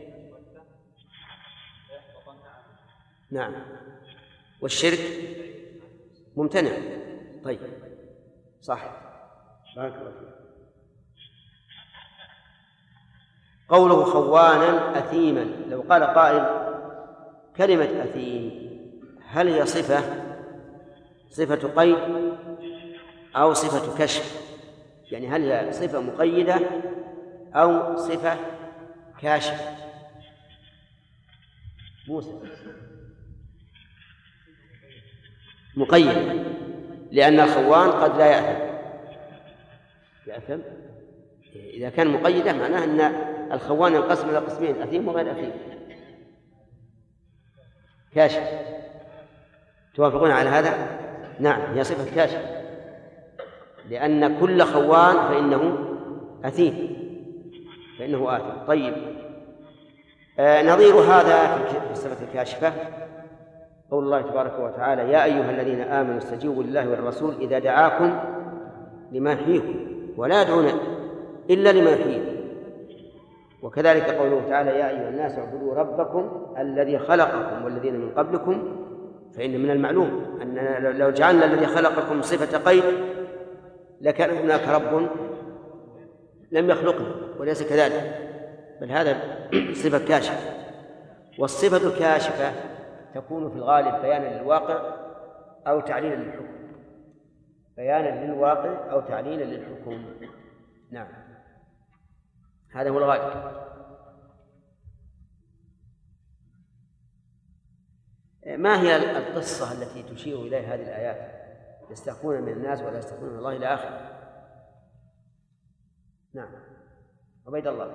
Speaker 1: نعم، والشرك ممتنع. طيب، صح، بارك الله فيك. قوله خوانا أثيما، لو قال قائل كلمة أثيم هل هي صفة قيد أو صفة كشف؟ يعني هل هي صفة مقيدة أو صفة كاشفة؟ موسى مقيد، لأن الخوان قد لا يأثم. إذا كان مقيدة معناه أن الخوان ينقسم إلى قسمين، أثيم وغير أثيم. كاشف، توافقون على هذا؟ نعم، هي صفة كاشف، لأن كل خوان فإنه أثيم، فإنه آثم. طيب، نظير هذا في الصفة الكاشفة قول الله تبارك وتعالى يا أيها الذين آمنوا استجيبوا لله والرسول إذا دعاكم لما يحييكم ولا يدعون إلا لما يحييكم. وكذلك قوله تعالى يا أيها الناس اعبدوا ربكم الذي خلقكم والذين من قبلكم، فإن من المعلوم أننا لو جعلنا الذي خلقكم صفة قيد لكان هناك رب لم يخلقنا، وليس كذلك، بل هذا صفة كاشفة. والصفة الكاشفة تكون في الغالب بيانا للواقع أو تعليلا للحكم، بيانا للواقع أو تعليلا للحكم. نعم، هذا هو الغالب. ما هي القصة التي تشير إليها هذه الآيات؟ يستخفون من الناس ولا يستخفون من الله إلى آخره. نعم، عبيد الله.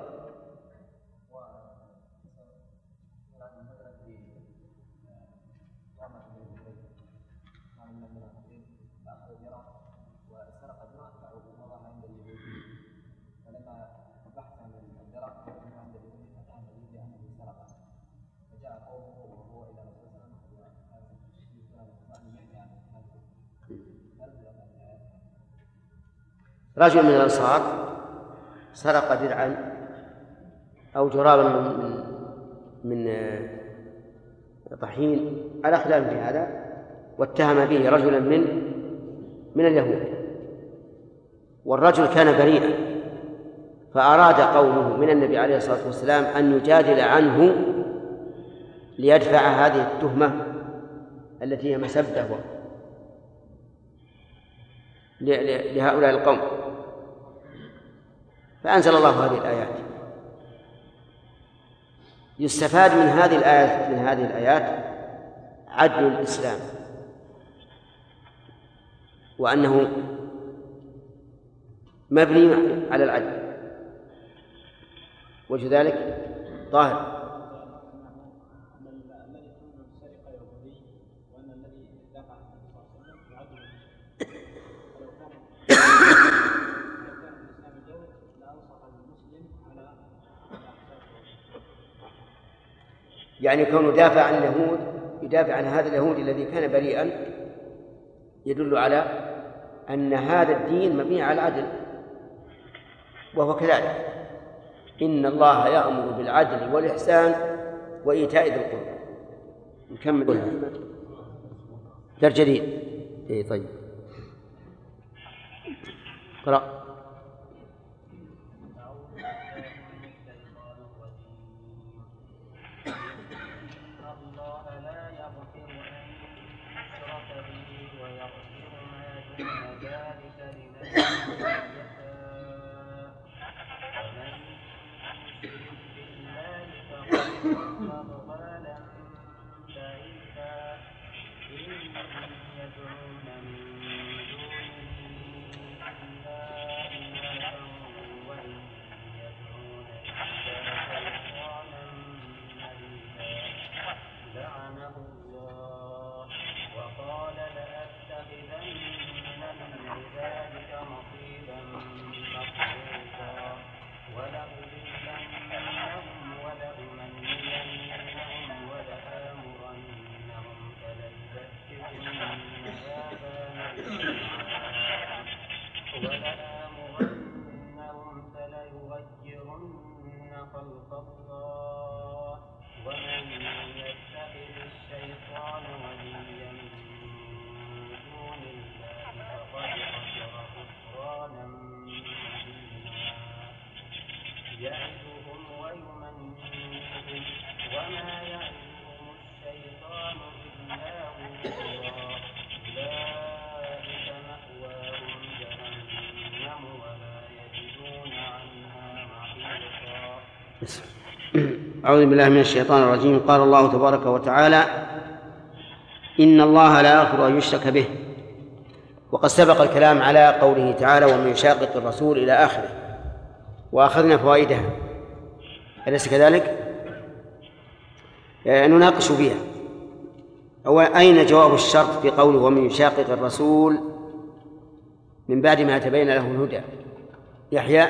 Speaker 1: رجل من الأنصار سرق درعا أو جرابا من طحين على خلاف في هذا، واتهم به رجلا من من اليهود، والرجل كان بريئا، فأراد قومه من النبي عليه الصلاة والسلام أن يجادل عنه ليدفع هذه التهمة التي هي مسبة لهؤلاء القوم، فأنزل الله هذه الآيات. يستفاد من هذه الآيات عدل الإسلام، وأنه مبني على العدل، وجه ذلك ظاهر. يعني كونه يدافع عن هذا اليهود الذي كان بريئا يدل على أن هذا الدين مبني على العدل، وهو كذلك. إن الله يأمر بالعدل والإحسان وإيتاء ذي القربى. نكمل درس جديد. إيه طيب، قرأ. أعوذ بالله من الشيطان الرجيم. قال الله تبارك وتعالى: إن الله لا يغفر أن يشرك به. وقد سبق الكلام على قوله تعالى: ومن يشاقق الرسول إلى آخره، وأخذنا فوائدها، أليس كذلك؟ نناقش فيها. أين جواب الشرط في قوله ومن يشاقق الرسول من بعد ما تبين له الهدى؟ يحيى،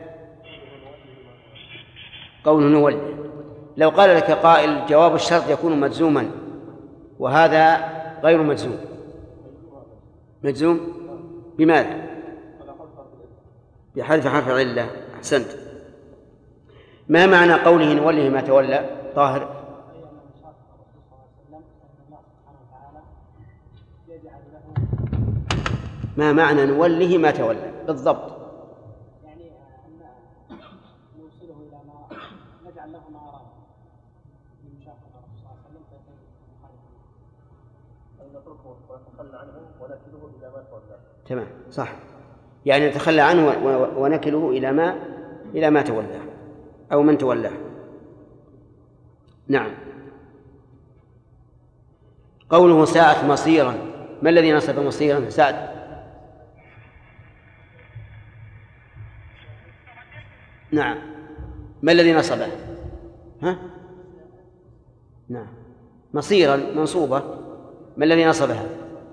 Speaker 1: قوله نولي. لو قال لك قائل جواب الشرط يكون مجزوما وهذا غير مجزوم، مجزوم بماذا؟ بحذف حرف العلة. أحسنت. ما معنى قوله نوله ما تولى؟ طاهر. ما معنى نوله ما تولى بالضبط؟
Speaker 6: يعني نوصله إلى ما نجعل له ما أراد من مشاقة الرسول صلى الله عليه وسلم،
Speaker 9: أن نتركه ونتخلى عنه ونكله إلى ما تولى.
Speaker 1: تمام، صح. يعني نتخلى عنه ونكله إلى ما تولاه أو من تولاه. نعم. قوله ساءت مصيرا، ما الذي نصب مصيرا؟ سعد. نعم، ما الذي نصبه؟ ها؟ نعم، مصيرا منصوبة، ما الذي نصبها؟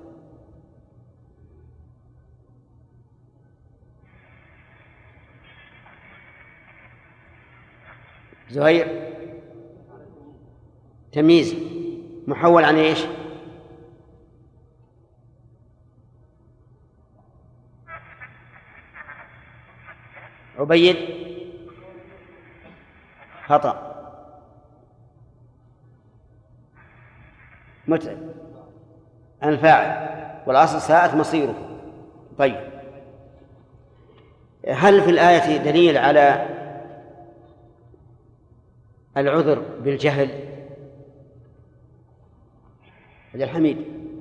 Speaker 1: زهير. تمييز محول عن ايش؟ عبيد. خطأ. متعب. الفاعل، والأصل ساءت مصيره. طيب، هل في الآية دليل على العذر بالجهل؟ عبد الحميد،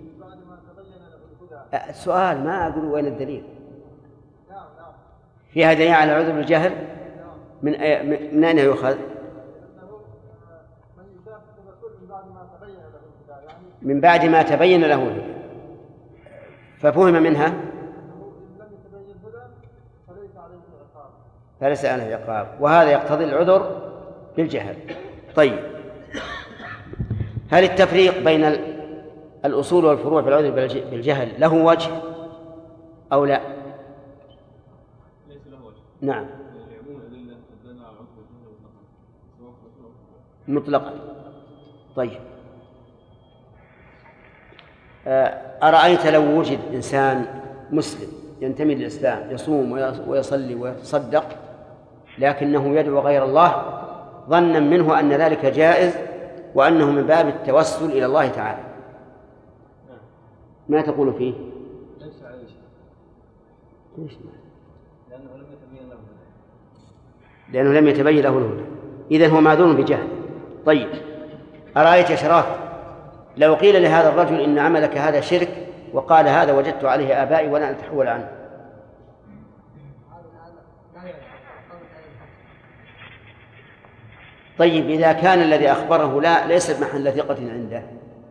Speaker 1: السؤال ما أقول وين الدليل. فيها دليل على العذر بالجهل؟ من أين يؤخذ؟ من بعد ما تبين له الهدى، ففهم منها فليس عليه عقاب، وهذا يقتضي العذر بالجهل. طيب، هل التفريق بين الأصول والفروع في العذر بالجهل له وجه أو لا؟
Speaker 8: ليس له وجه.
Speaker 1: نعم، مطلقا. طيب، أرأيت لو وجد إنسان مسلم ينتمي للإسلام يصوم ويصلي ويتصدق لكنه يدعو غير الله ظنا منه أن ذلك جائز وأنه من باب التوسل إلى الله تعالى، ما تقول فيه؟
Speaker 4: ليس عليه شيء.
Speaker 1: ليش؟
Speaker 4: لأنه لم يتبين له الهدى.
Speaker 1: إذن هو معذور بجهل. طيب، أرأيت يا شراف لو قيل لهذا الرجل إن عملك هذا شرك وقال هذا وجدت عليه آبائي ولا أتحول عنه؟ طيب، إذا كان الذي أخبره ليس محل ثقة عنده.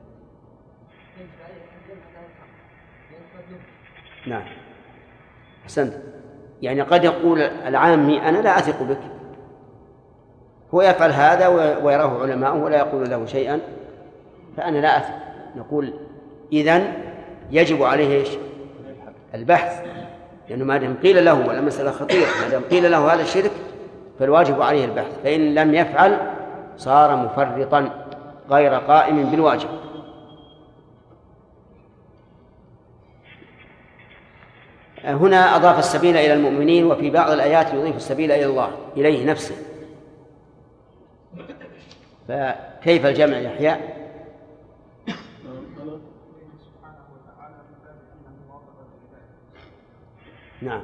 Speaker 1: نعم، أحسنت. يعني قد يقول العامي أنا لا أثق بك، هو يفعل هذا ويراه علماءه ولا يقول له شيئا، فأنا لا أثق. نقول إذن يجب عليه البحث، لأنه ما دام قيل له، ولا مسألة خطيرة، ما دام قيل له هذا الشرك فالواجب عليه البحث، فإن لم يفعل صار مفرطا غير قائم بالواجب. هنا أضاف السبيل إلى المؤمنين، وفي بعض الآيات يضيف السبيل إلى الله إليه نفسه، فكيف الجمع يحيى؟ نعم،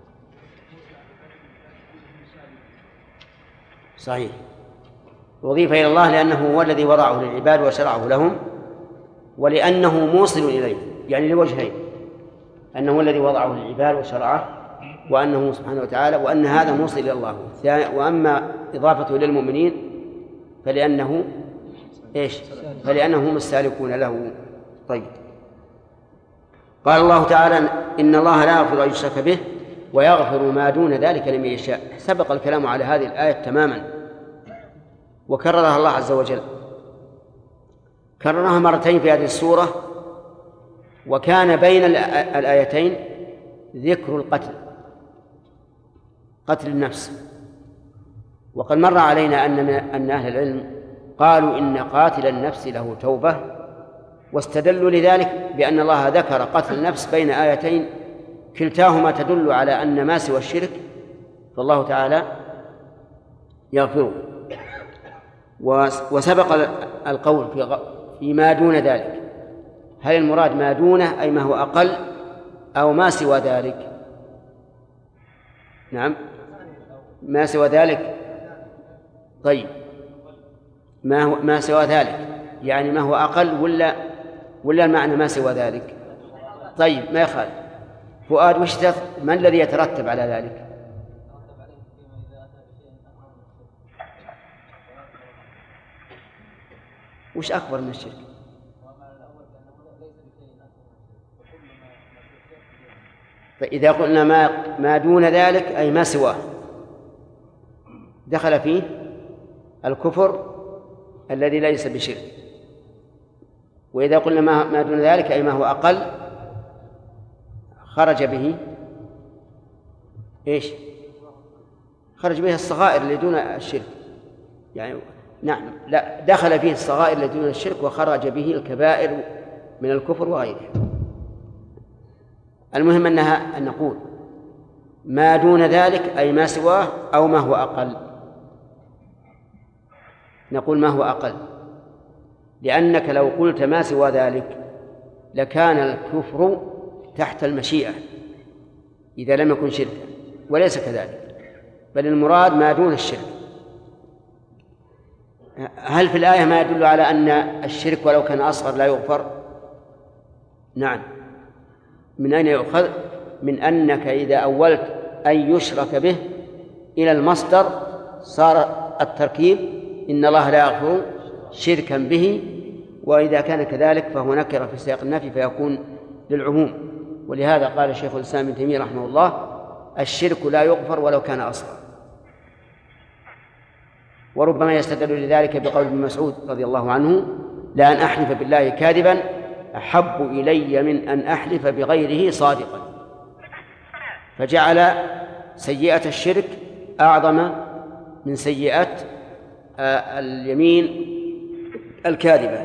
Speaker 1: صحيح، أضيف إلى الله لأنه هو الذي وضعه للعباد وشرعه لهم، ولأنه موصل إليه، يعني لوجهين: أنه هو الذي وضعه للعباد وشرعه، وأنه سبحانه وتعالى، وأن هذا موصل إلى الله. وأما إضافته إلى المؤمنين فلأنه فلأنهم هم السالكون له. طيب، قال الله تعالى: إن الله لا يغفر أن يشرك به ويغفر ما دون ذلك لمن يشاء. سبق الكلام على هذه الآية تماما وكررها الله عز وجل، كررها مرتين في هذه السورة، وكان بين الآيتين ذكر القتل، قتل النفس. وقد مر علينا أن أهل العلم قالوا إن قاتل النفس له توبة، واستدلوا لذلك بأن الله ذكر قتل النفس بين آيتين كلتاهما تدل على أن ما سوى الشرك فالله تعالى يغفره. وسبق القول في ما دون ذلك، هل المراد ما دونه أي ما هو أقل أو ما سوى ذلك؟ نعم، ما سوى ذلك. طيب، ما سوى ذلك يعني ما هو أقل ولا المعنى ما سوى ذلك؟ طيب، ما يخالف. فؤاد، ما الذي يترتب على ذلك؟ وش أكبر من الشرك؟ فإذا قلنا ما دون ذلك أي ما سواه، دخل فيه الكفر الذي ليس بشرك. وإذا قلنا ما دون ذلك أي ما هو أقل، خرج به خرج به الصغائر اللي دون الشرك، يعني نعم، لا، دخل فيه الصغائر اللي دون الشرك وخرج به الكبائر من الكفر وغيره. المهم أن نقول ما دون ذلك أي ما سواه أو ما هو أقل. نقول ما هو أقل، لأنك لو قلت ما سوى ذلك لكان الكفر تحت المشيئة إذا لم يكن شركا، وليس كذلك، بل المراد ما دون الشرك. هل في الآية ما يدل على أن الشرك ولو كان أصغر لا يغفر؟ نعم. من أين يؤخذ؟ من أنك إذا أولت أن يشرك به إلى المصدر صار التركيب إن الله لا يغفر شركا به، وإذا كان كذلك فهو نكر في سياق النفي فيكون للعموم. ولهذا قال الشيخ الإسلام ابن تيمية رحمه الله: الشرك لا يغفر ولو كان أصغر. وربما يستدل لذلك بقول ابن مسعود رضي الله عنه: لأن أحلف بالله كاذبا أحب إلي من أن أحلف بغيره صادقا. فجعل سيئة الشرك أعظم من سيئة اليمين الكاذبة.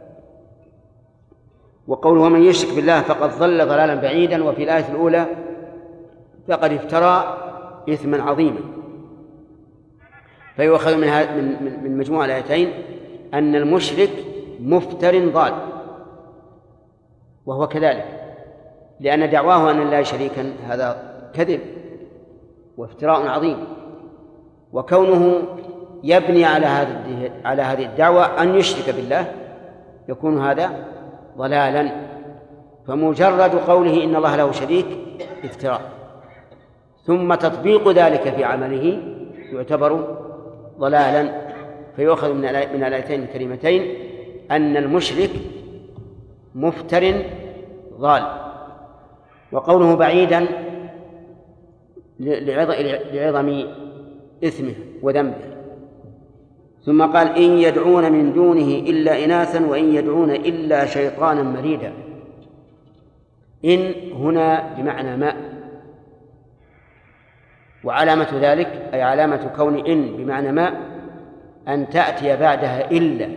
Speaker 1: وقوله: ومن يشرك بالله فقد ضل ضلالا بعيدا، وفي الآية الأولى: فقد افترى إثما عظيما. فيؤخذ من مجموع الآيتين أن المشرك مفتر ضال، وهو كذلك، لأن دعواه أن الله شريكا هذا كذب وافتراء عظيم، وكونه يبني على هذه الدعوة أن يشرك بالله يكون هذا ضلالا. فمجرد قوله إن الله له شريك افتراء، ثم تطبيق ذلك في عمله يعتبر ضلالا. فيؤخذ من الآيتين الكريمتين أن المشرك مفتر ضال. وقوله بعيدا لعظم إثمه وذنبه. ثم قال: إن يدعون من دونه إلا إناثا وإن يدعون إلا شيطانا مريدا. إن هنا بمعنى ما، وعلامة ذلك أي علامة كون إن بمعنى ما أن تأتي بعدها إلا.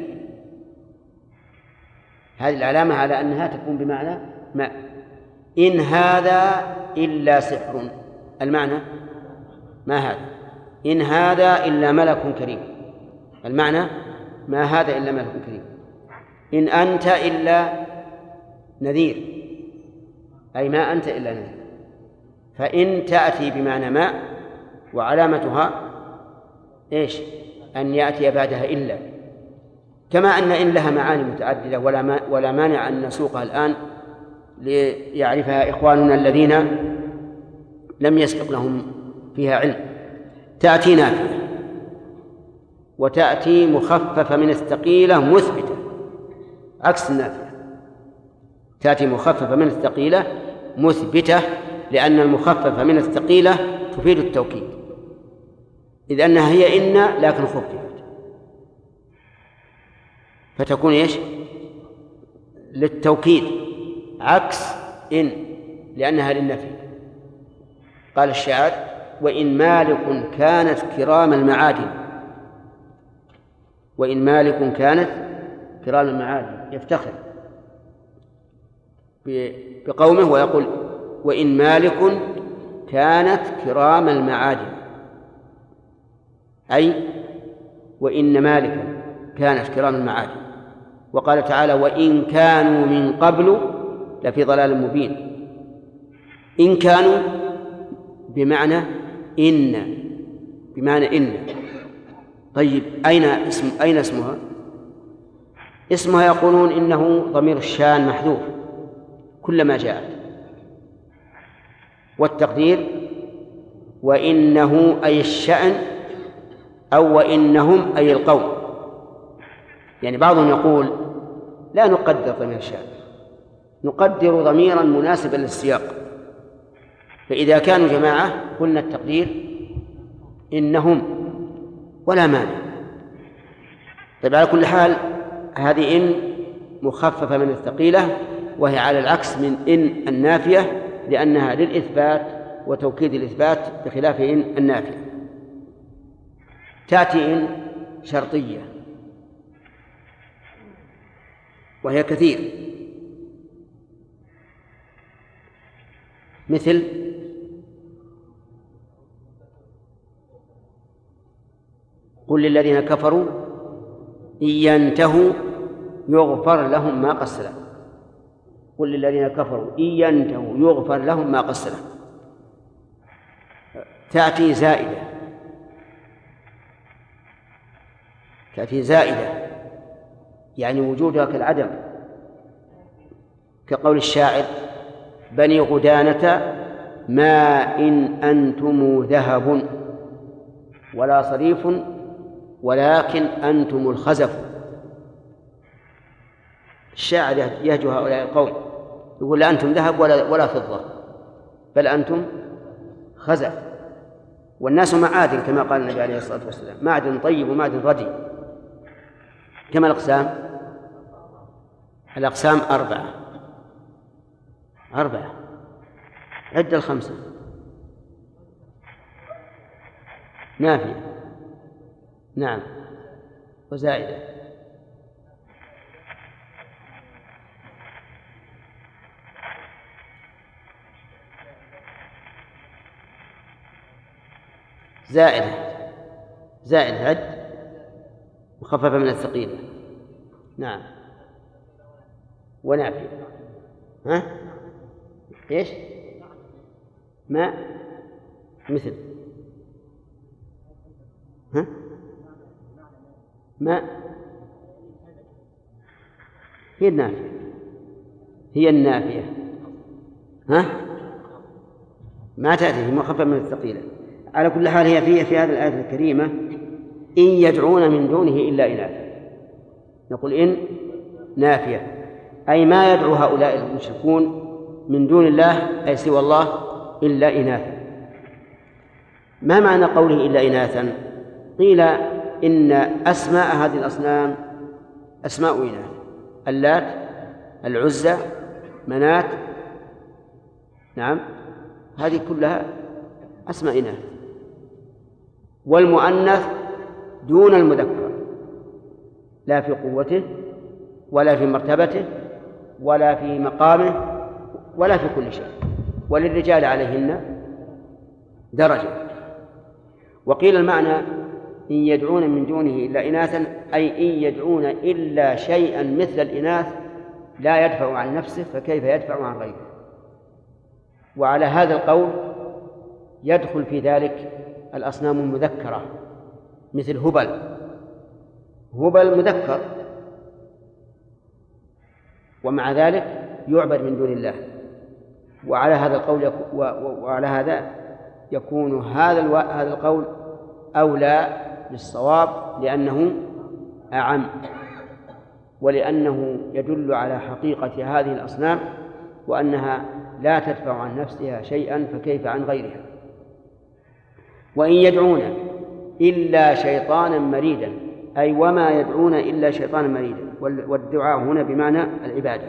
Speaker 1: هذه العلامة على أنها تكون بمعنى ما. إن هذا إلا سحر، المعنى ما هذا. إن هذا إلا ملك كريم، المعنى ما هذا إلا ملك كريم. إن أنت إلا نذير، أي ما أنت إلا نذير. فإن تأتي بمعنى ما، وعلامتها إيش؟ أن يأتي بعدها إلا. كما أن إن لها معاني متعددة ولا مانع أن نسوقها الآن ليعرفها إخواننا الذين لم يسبق لهم فيها علم. تأتي نافية، وتأتي مخففة من الثقيلة مثبتة، عكس النافية. تأتي مخففة من الثقيلة مثبتة، لأن المخففة من الثقيلة تفيد التوكيد، إذ أنها هي إن لكن خففت، فتكون إيش؟ للتوكيد، عكس إن لأنها للنفي. قال الشاعر: وإن مالك كانت كرام المعادن. وإن مالك كانت كرام المعادن، يفتخر بقومه ويقول: وإن مالك كانت كرام المعادن، أي وإن مالكا كانت كرام المعادن. وقال تعالى: وإن كانوا من قبل لفي ضلال مبين. إن كانوا بمعنى إن، بمعنى إن. طيب أين اسمها؟ اسمها يقولون إنه ضمير الشان محذوف كلما جاءت، والتقدير وإنه أي الشأن، أو وإنهم أي القوم. يعني بعضهم يقول: لا نقدر ضمير الشأن، نقدر ضميرا مناسبا للسياق. فإذا كانوا جماعة قلنا التقدير إنهم ولا مانع. طيب، على كل حال هذه إن مخففة من الثقيلة، وهي على العكس من إن النافية، لأنها للإثبات وتوكيد الإثبات بخلاف إن النافية. تأتي إن شرطية، وهي كثير، مثل قل للذين كفروا إن ينتهوا يغفر لهم ما قد سلف. قل للذين كفروا إن ينتهوا يغفر لهم ما قد سلف. تأتي زائدة، تأتي زائدة يعني وجودها كالعدم، كقول الشاعر: بني غدانة ما إن أنتم ذهب ولا صريف ولكن أنتم الخزف. الشاعر يهجو هؤلاء القوم، يقول: لا أنتم ذهب ولا فضة، بل أنتم خزف. والناس معادن كما قال النبي عليه الصلاة والسلام: معدن طيب ومعدن ردي. كما الأقسام؟ الأقسام 4. عد 5: نافية، نعم، وزائدة. زائدة عد، مخففة من الثقيلة، نعم، ونافية. ها؟ إيش؟ ماء مثل، ها؟ ماء هي النافية، ها؟ ما تأتي، هي مخففة من الثقيلة. على كل حال هي في هذه الآية الكريمة: إن يدعون من دونه إلا إناثا. نقول إن نافية، أي ما يدعو هؤلاء المشركون من دون الله أي سوى الله إلا إناثا. ما معنى قوله إلا إناثا؟ قيل إن أسماء هذه الأصنام أسماء إناث: اللات، العزى، منات، نعم، هذه كلها أسماء إناث. والمؤنث دون المذكر، لا في قوته ولا في مرتبته ولا في مقامه ولا في كل شيء، وللرجال عليهن درجة. وقيل المعنى: إن يدعون من دونه إلا إناثا، أي إن يدعون إلا شيئا مثل الإناث لا يدفع عن نفسه فكيف يدفع عن غيره. وعلى هذا القول يدخل في ذلك الأصنام المذكرة مثل هبل مذكر، ومع ذلك يعبد من دون الله. وعلى هذا القول وعلى هذا يكون هذا القول أولى بالصواب، لأنه أعم، ولأنه يدل على حقيقة هذه الأصنام وأنها لا تدفع عن نفسها شيئا فكيف عن غيرها. وإن يدعون إلا شيطانا مريدا، أي وما يدعون إلا شيطانا مريدا. والدعاء هنا بمعنى العبادة،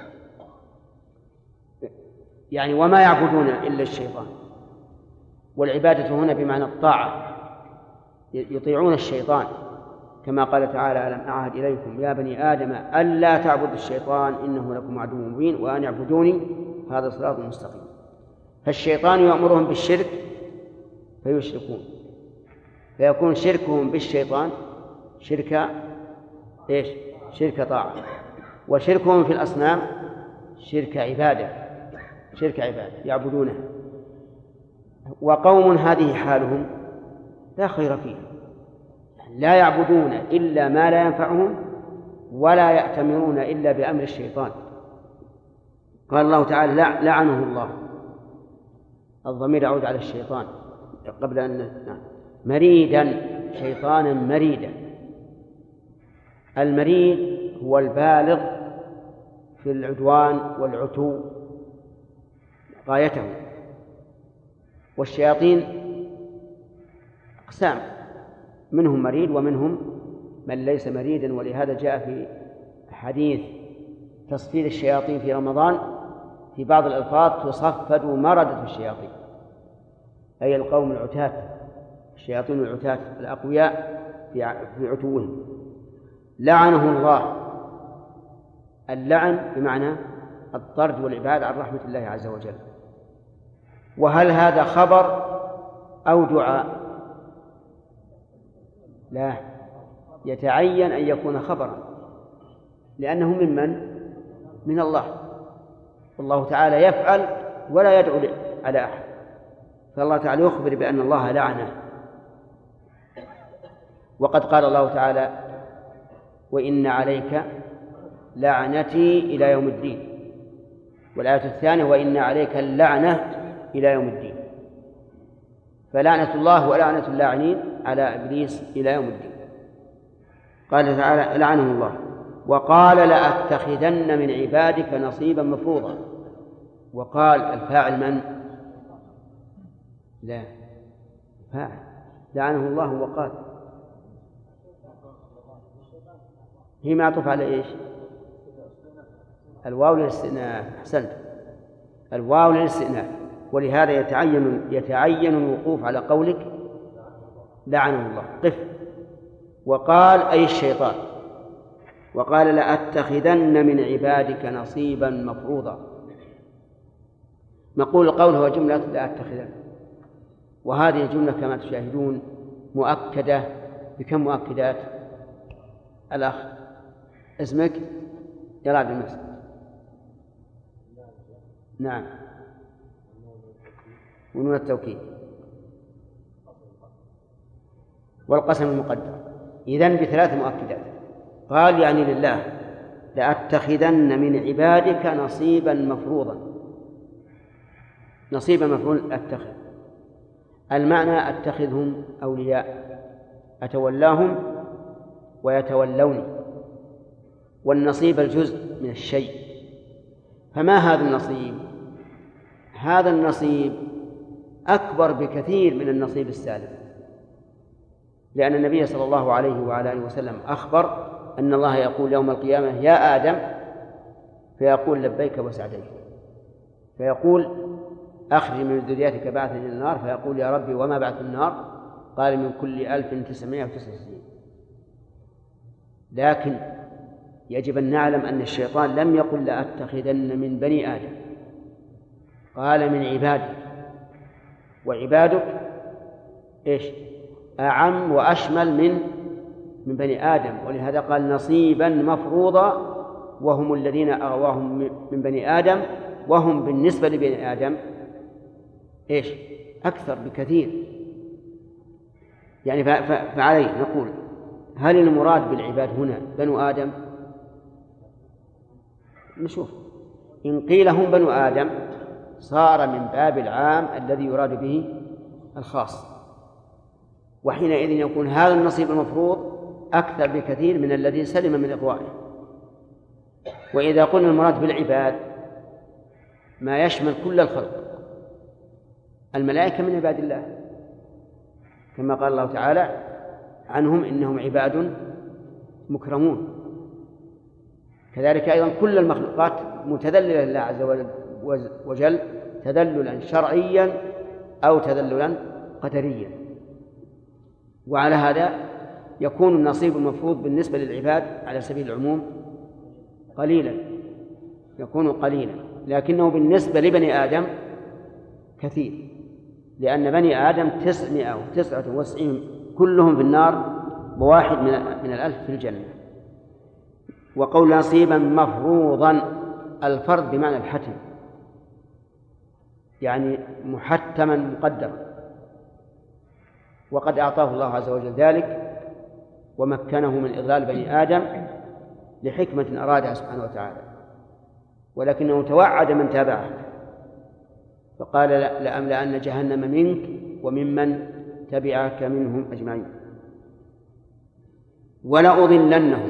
Speaker 1: يعني وما يعبدون إلا الشيطان. والعبادة هنا بمعنى الطاعة، يطيعون الشيطان، كما قال تعالى: ألم أعهد إليكم يا بني آدم ألا تعبدوا الشيطان إنه لكم عدو مبين وأن اعبدوني هذا صراط مستقيم. فالشيطان يأمرهم بالشرك فيشركون، فيكون شركهم بالشيطان شرك طاعة، وشركهم في الأصنام شرك عبادة يعبدونها. وقوم هذه حالهم لا خير فيهم، لا يعبدون إلا ما لا ينفعهم ولا يأتمرون إلا بأمر الشيطان. قال الله تعالى: لعنه الله. الضمير يعود على الشيطان قبل أن مريدا، شيطانا مريدا. المريد هو البالغ في العدوان والعتو غايته. والشياطين أقسام، منهم مريد ومنهم من ليس مريدا. ولهذا جاء في حديث تصفيد الشياطين في رمضان في بعض الألفاظ: تصفد مردة الشياطين، أي القوم العتاة، الشياطين العتاة الأقوياء في عتوهم. لعنه الله. اللعن بمعنى الطرد والإبعاد عن رحمة الله عز وجل. وهل هذا خبر أو دعاء؟ لا، يتعين أن يكون خبرا، لأنه من الله. والله تعالى يفعل ولا يدعو على أحد. فالله تعالى يخبر بأن الله لعنه. وقد قال الله تعالى: وإن عليك لعنتي إلى يوم الدين. والآية الثانية: وإن عليك اللعنة إلى يوم الدين. فلعنة الله ولعنة اللاعنين على إبليس إلى يوم الدين. قال تعالى: لعنه الله. وقال: لأتخذن من عبادك نصيبا مفروضا. وقال الفاعل من؟ لا، فاعل لعنه الله. وقال هي معطوف على إيش؟ الواو للاستئناف. أحسنت، الواو للاستئناف. ولهذا يتعين الوقوف على قولك لعنه الله. قف. وقال أي الشيطان. وقال: لأتخذن من عبادك نصيبا مفروضا. نقول القول هو جملة لأتخذن، وهذه الجملة كما تشاهدون مؤكدة بكم مؤكدات؟ الأخ اسمك؟ يا عبد المسجد. نعم، ونون التوكيد والقسم المقدر. إذن بثلاث مؤكدات. قال يعني لله: لأتخذن من عبادك نصيبا مفروضا. نصيبا مفروض أتخذ، المعنى أتخذهم أولياء، أتولاهم ويتولوني. والنصيب الجزء من الشيء. فما هذا النصيب؟ هذا النصيب أكبر بكثير من النصيب السالم، لأن النبي صلى الله عليه وعلى آله وسلم أخبر أن الله يقول يوم القيامة: يا آدم، فيقول: لبيك وسعديك. فيقول: أخرج من ذريتك بعثا إلى النار. فيقول: يا ربي وما بعث النار؟ قال: من كل 1999. لكن يجب أن نعلم أن الشيطان لم يقل لأتخذن من بني آدم، قال من عبادك. وعبادك إيش؟ أعم وأشمل من بني آدم. ولهذا قال نصيبا مفروضا، وهم الذين أغواهم من بني آدم، وهم بالنسبة لبني آدم إيش؟ أكثر بكثير. يعني فعليه نقول: هل المراد بالعباد هنا بنو آدم؟ نشوف. إن قيل هم بنو آدم صار من باب العام الذي يراد به الخاص، وحينئذ يكون هذا النصيب المفروض أكثر بكثير من الذي سلم من إغوائه. وإذا قلنا المراد بالعباد ما يشمل كل الخلق، الملائكة من عباد الله، كما قال الله تعالى عنهم: إنهم عباد مكرمون. كذلك أيضا كل المخلوقات متذللة لله عز وجل تذللا شرعيا أو تذللا قدريا. وعلى هذا يكون النصيب المفروض بالنسبة للعباد على سبيل العموم قليلا، يكون قليلا، لكنه بالنسبة لبني آدم كثير، لأن بني آدم 999 كلهم في النار بواحد من 1000 في الجنة. وقول نصيبا مفروضا، الفرض بمعنى الحتم، يعني محتما مقدرا. وقد أعطاه الله عز وجل ذلك ومكنه من إضلال بني آدم لحكمة أرادها سبحانه وتعالى، ولكنه توعد من تابعه فقال: لأملأن جهنم منك وممن تبعك منهم أجمعين. ولأضلنهم،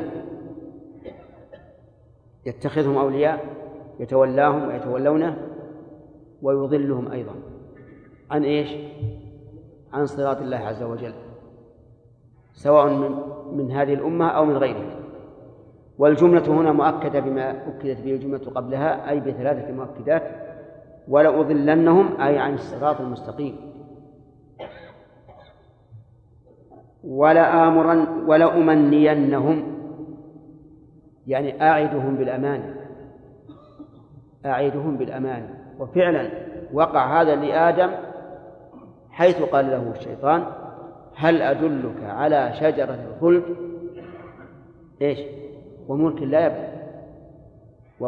Speaker 1: يتخذهم أولياء، يتولاهم ويتولونه، ويضلهم أيضا عن إيش؟ عن صراط الله عز وجل، سواء من هذه الأمة أو من غيرها. والجملة هنا مؤكدة بما أكدت به الجملة قبلها، أي بثلاثة مؤكدات: ولأضلنهم أي عن الصراط المستقيم، ولأمنينهم يعني أعدهم بالأمان. وفعلا وقع هذا لآدم حيث قال له الشيطان: هل أدلك على شجرة الخلد إيش؟ وملك لا يبلى،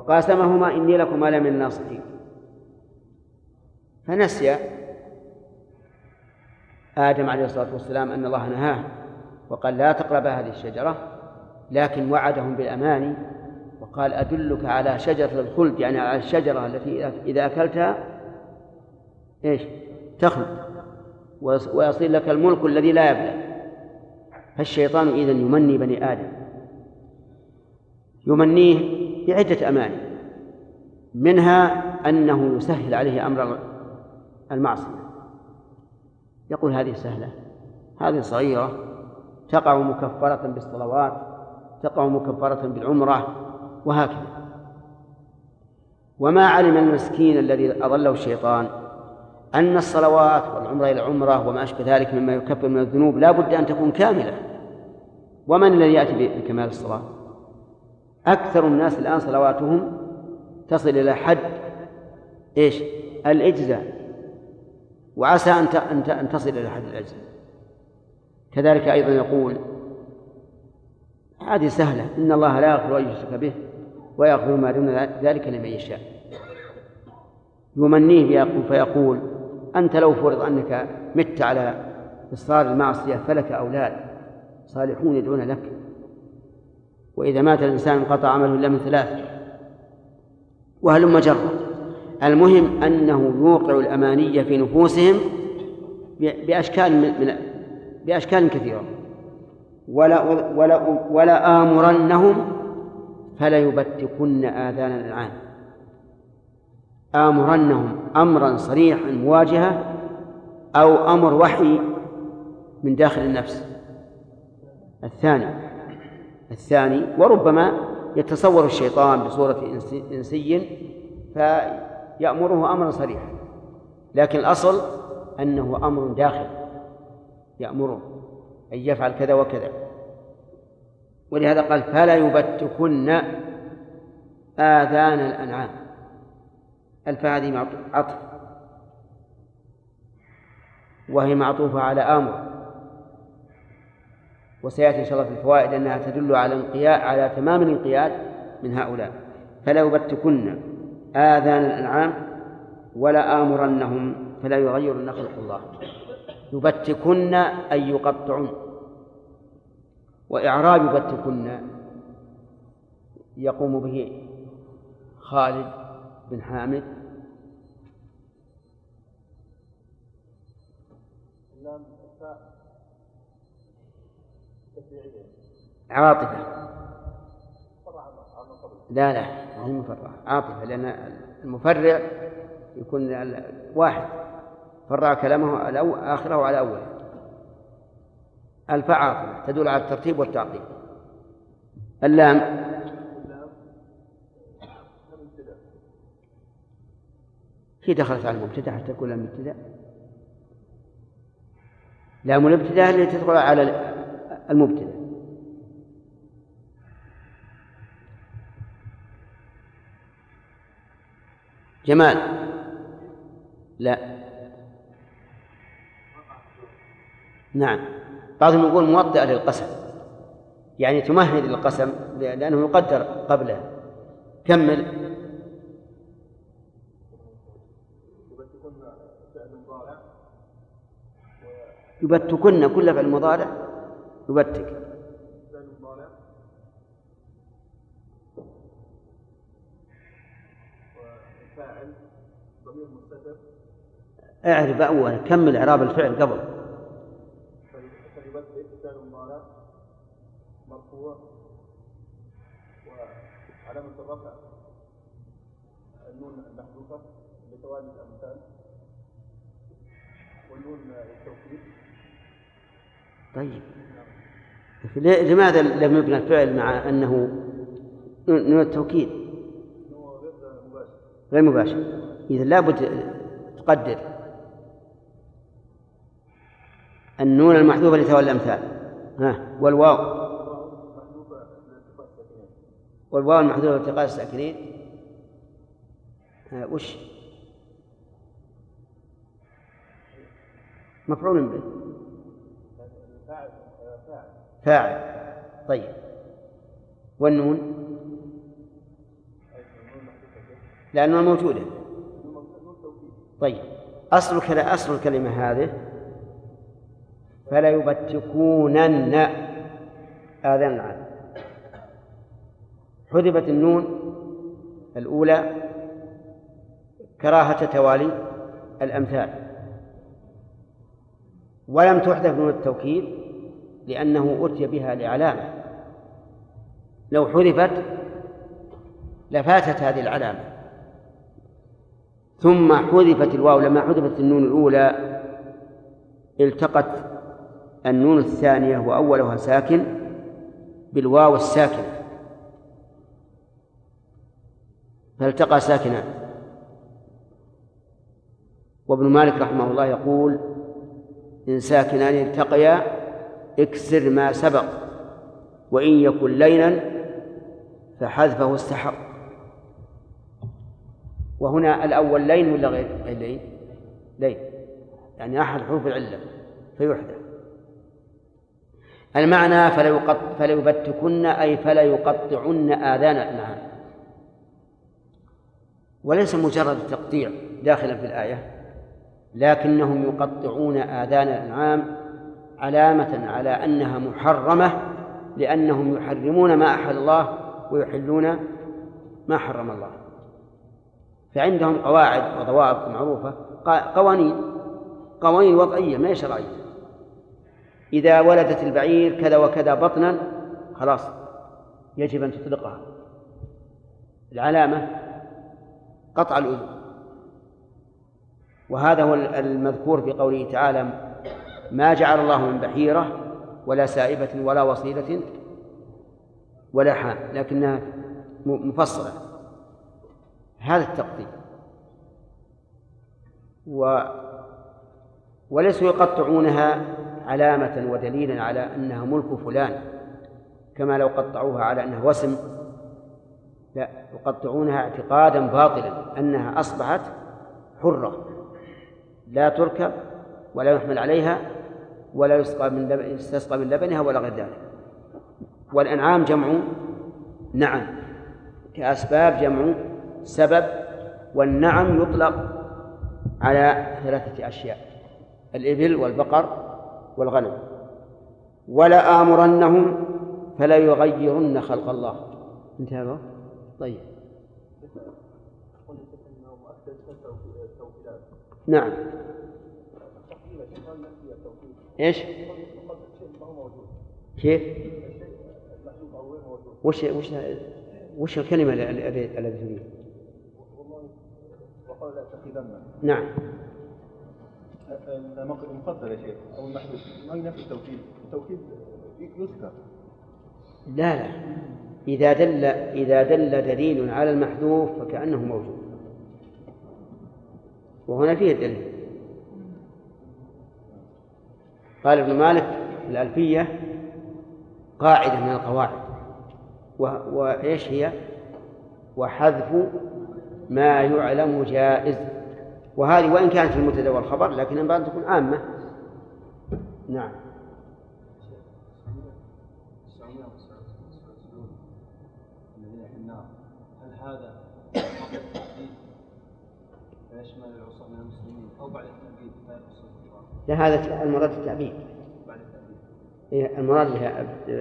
Speaker 1: وقاسمهما إني لكما لمن الناصحين. فنسي آدم عليه الصلاة والسلام أن الله نهاه وقال لا تقرب هذه الشجرة، لكن وعدهم بالأماني وقال أدلك على شجرة الخلد، يعني على الشجرة التي إذا أكلتها إيش تخلد ويصير لك الملك الذي لا يبلى. فالشيطان إذن يمني بني آدم، يمنيه بعدة أماني، منها أنه يسهل عليه أمر المعصية، يقول هذه سهلة، هذه صغيرة، تقع مكفرة بالصلوات، تقع مكفرة بالعمرة، وهكذا. وما علم المسكين الذي أضله الشيطان أن الصلوات والعمرة إلى العمرة وما أشبه ذلك مما يكفر من الذنوب لا بد أن تكون كاملة. ومن الذي يأتي بكمال الصلاة؟ أكثر الناس الآن صلواتهم تصل إلى حد إيش؟ الإجزاء، وعسى أن تصل إلى حد الإجزاء. كذلك أيضا يقول هذه سهلة، إن الله لا يغفر أن يشرك به ويغفر ما دون ذلك لمن يشاء. يمنيه فيقول أنت لو فرض أنك مت على إصرار المعصية فلك أولاد صالحون يدعون لك، وإذا مات الإنسان انقطع عمله إلا من ثلاث، وهلم جرا. المهم أنه يوقع الأمانية في نفوسهم بأشكال كثيرة. ولا آمرنهم فلا يبتكن آذان الأنعام. آمرنهم أمرا صريحا مواجهة، أو أمر وحي من داخل النفس. الثاني وربما يتصور الشيطان بصورة إنسي فيأمره أمرا صريحا، لكن الأصل أنه أمر داخل يأمره أن يفعل كذا وكذا. ولهذا قال فلا يبتكن آذان الأنعام. الفاء هذه عطف، وهي معطوفة على آمر، وسيأتي إن شاء الله في الفوائد أنها تدل على تمام الانقياد من هؤلاء. فلا يبتكن آذان الأنعام ولا آمرنهم فلا يغيرن خلق الله. يبتكن أي يقطعن. وإعراب يبتكن يقوم به خالد بن حامد. عاطفة. لا هي مفرعة، عاطفة، لأن المفرع يكون واحد فرع كلامه آخره على أوله. الفاء عاطفة تدل على الترتيب والتعقيب. اللام هي دخلت على المبتدأ حتى تكون لام ابتداء. لام الابتداء اللي تدخل على المبتدأ. جمال لا، نعم، بعضهم يقول موطئة للقسم، يعني تمهد للقسم لأنه يقدر قبله. كمل. يبتكن كل فعل مضارع يبتك. اعرف أولا، كمل إعراب الفعل قبل.
Speaker 9: مرفوع وعلامة الرفع النون المحذوفة بتوالي الأمثال والنون التوكيد.
Speaker 1: طيب لماذا لم يبنى الفعل مع أنه نون التوكيد غير مباشر؟ إذا لابد تقدر النون المحذوفة لتوالي الأمثال والواو المحذوفة لالتقاء الساكنين. وش مفعول به؟ فاعل. طيب والنون لأنها موجودة. طيب أصل الكلمة هذه فليبتكونن آذان الأنعام. حذفت النون الأولى كراهة توالي الأمثال، ولم تحذف نون التوكيد لأنه أتي بها لعلامة، لو حذفت لفاتت هذه العلامة. ثم حذفت الواو، لما حذفت النون الأولى التقت النون الثانية وأولها ساكن بالواو الساكنة فالتقى ساكنان. وابن مالك رحمه الله يقول: إن ساكنان التقيا اكسر ما سبق، وإن يكن لينا فحذفه استحق. وهنا الأول لين ولا غير لين؟ لين، يعني أحد حروف العلة فيحذف. المعنى فليبتكن أي فلا يقطعن آذان الأنعام، وليس مجرد تقطيع داخلا في الآية، لكنهم يقطعون آذان الأنعام علامة على أنها محرمة، لأنهم يحرمون ما أحل الله ويحلون ما حرم الله. فعندهم قواعد وضوابط معروفة، قوانين وضعية ما هي شرعية. إذا ولدت البعير كذا وكذا بطنا خلاص يجب أن تطلقها، العلامة قطع الأذن. وهذا هو المذكور في قوله تعالى: ما جعل الله من بحيرة ولا سائبة ولا وصيلة ولا حام، لكنها مفصلة. هذا التقطيع. وليسوا يقطعونها علامة ودليلا على أنها ملك فلان، كما لو قطعوها على أنها وسم، لا، يقطعونها اعتقادا باطلا أنها أصبحت حرة لا تركب ولا يحمل عليها ولا يستسقى من لبنها ولا غير ذلك. والأنعام جمع نعم، كأسباب جمع سبب، والنعم يطلق على 3 أشياء: الإبل والبقر والغنم. ولا آمرنهم فلا يغيرن خلق الله. انتهى. طيب، نعم. ايش؟ كيف؟ وش الكلمة التي تريد؟ نعم.
Speaker 7: المقدر يا شيخ أو المحدود ما ينفي التوكيد، التوكيد يذكر.
Speaker 1: لا، إذا دل دليل على المحذوف فكأنه موجود، وهنا فيه الدليل. قال ابن مالك في الألفية قاعدة من القواعد، وإيش هي؟ وحذف ما يعلم جائز. وهذه وإن كانت في المبتدأ والخبر لكن ينبغي أن تكون عامة. نعم.
Speaker 4: هل هذا قبل التحديد فيشمل العصاة من المسلمين أو بعد التحديد
Speaker 1: لا، هذا المراد التعبيد. المراد بها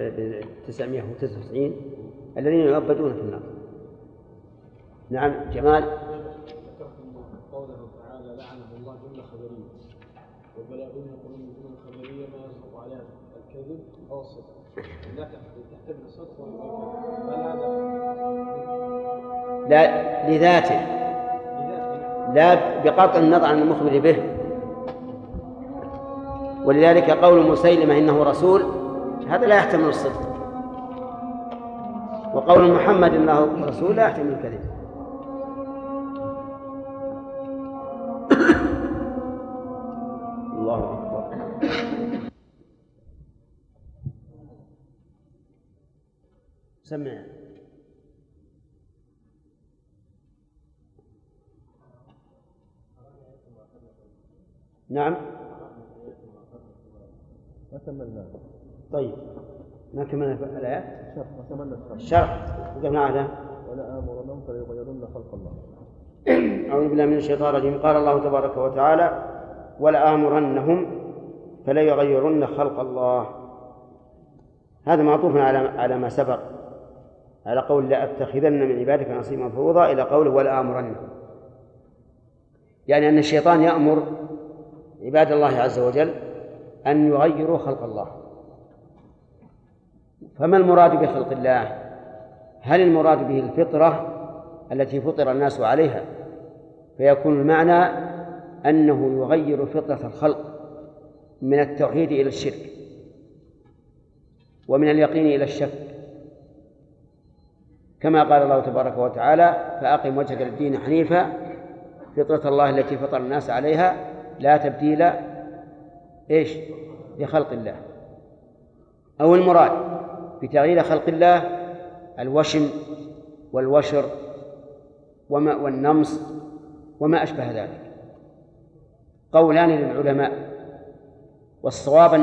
Speaker 1: 999 الذين يعبدون في النار. نعم. جمال.
Speaker 10: قوله تعالى: لعنه الله جملة خبرية، وبلاغون يقولون جملة خبرية ما يصدق عليها الكذب أو الصدق، لا تحتمل الصدق ولا الكذب.
Speaker 1: لا، لذاته، لا بقطع النظر عن المخبر به. ولذلك قول مسيلمة إنه رسول هذا لا يحتمل الصدق، وقول محمد إنه رسول لا يحتمل الكذب. الله أكبر. سمع. نعم.
Speaker 7: ما كملنا.
Speaker 1: طيب، ما كملنا الآيات؟
Speaker 7: ما كملنا
Speaker 1: الشرح. وقفنا على
Speaker 7: ولا آمرنهم فليغيرن خلق الله.
Speaker 1: أعوذ بالله من الشيطان الرجيم. قال الله تبارك وتعالى: ولا آمرنهم فلا يغيرن خلق الله. هذا معطوف على ما سبق، على قول لا أتخذن من عبادك نصيبا مفروضا إلى قوله ولا آمرنهم، يعني أن الشيطان يأمر عباد الله عز وجل أن يغيروا خلق الله. فما المراد بخلق الله؟ هل المراد به الفطرة التي فطر الناس عليها، فيكون المعنى أنه يغير فطرة الخلق من التوحيد إلى الشرك، ومن اليقين إلى الشك، كما قال الله تبارك وتعالى فأقم وجهك للدين حنيفا فطرة الله التي فطر الناس عليها لا تبديل لخلق الله. أو المراد بتغيير خلق الله الوشم والوشر والنمص وما أشبه ذلك. قولان للعلماء، والصواب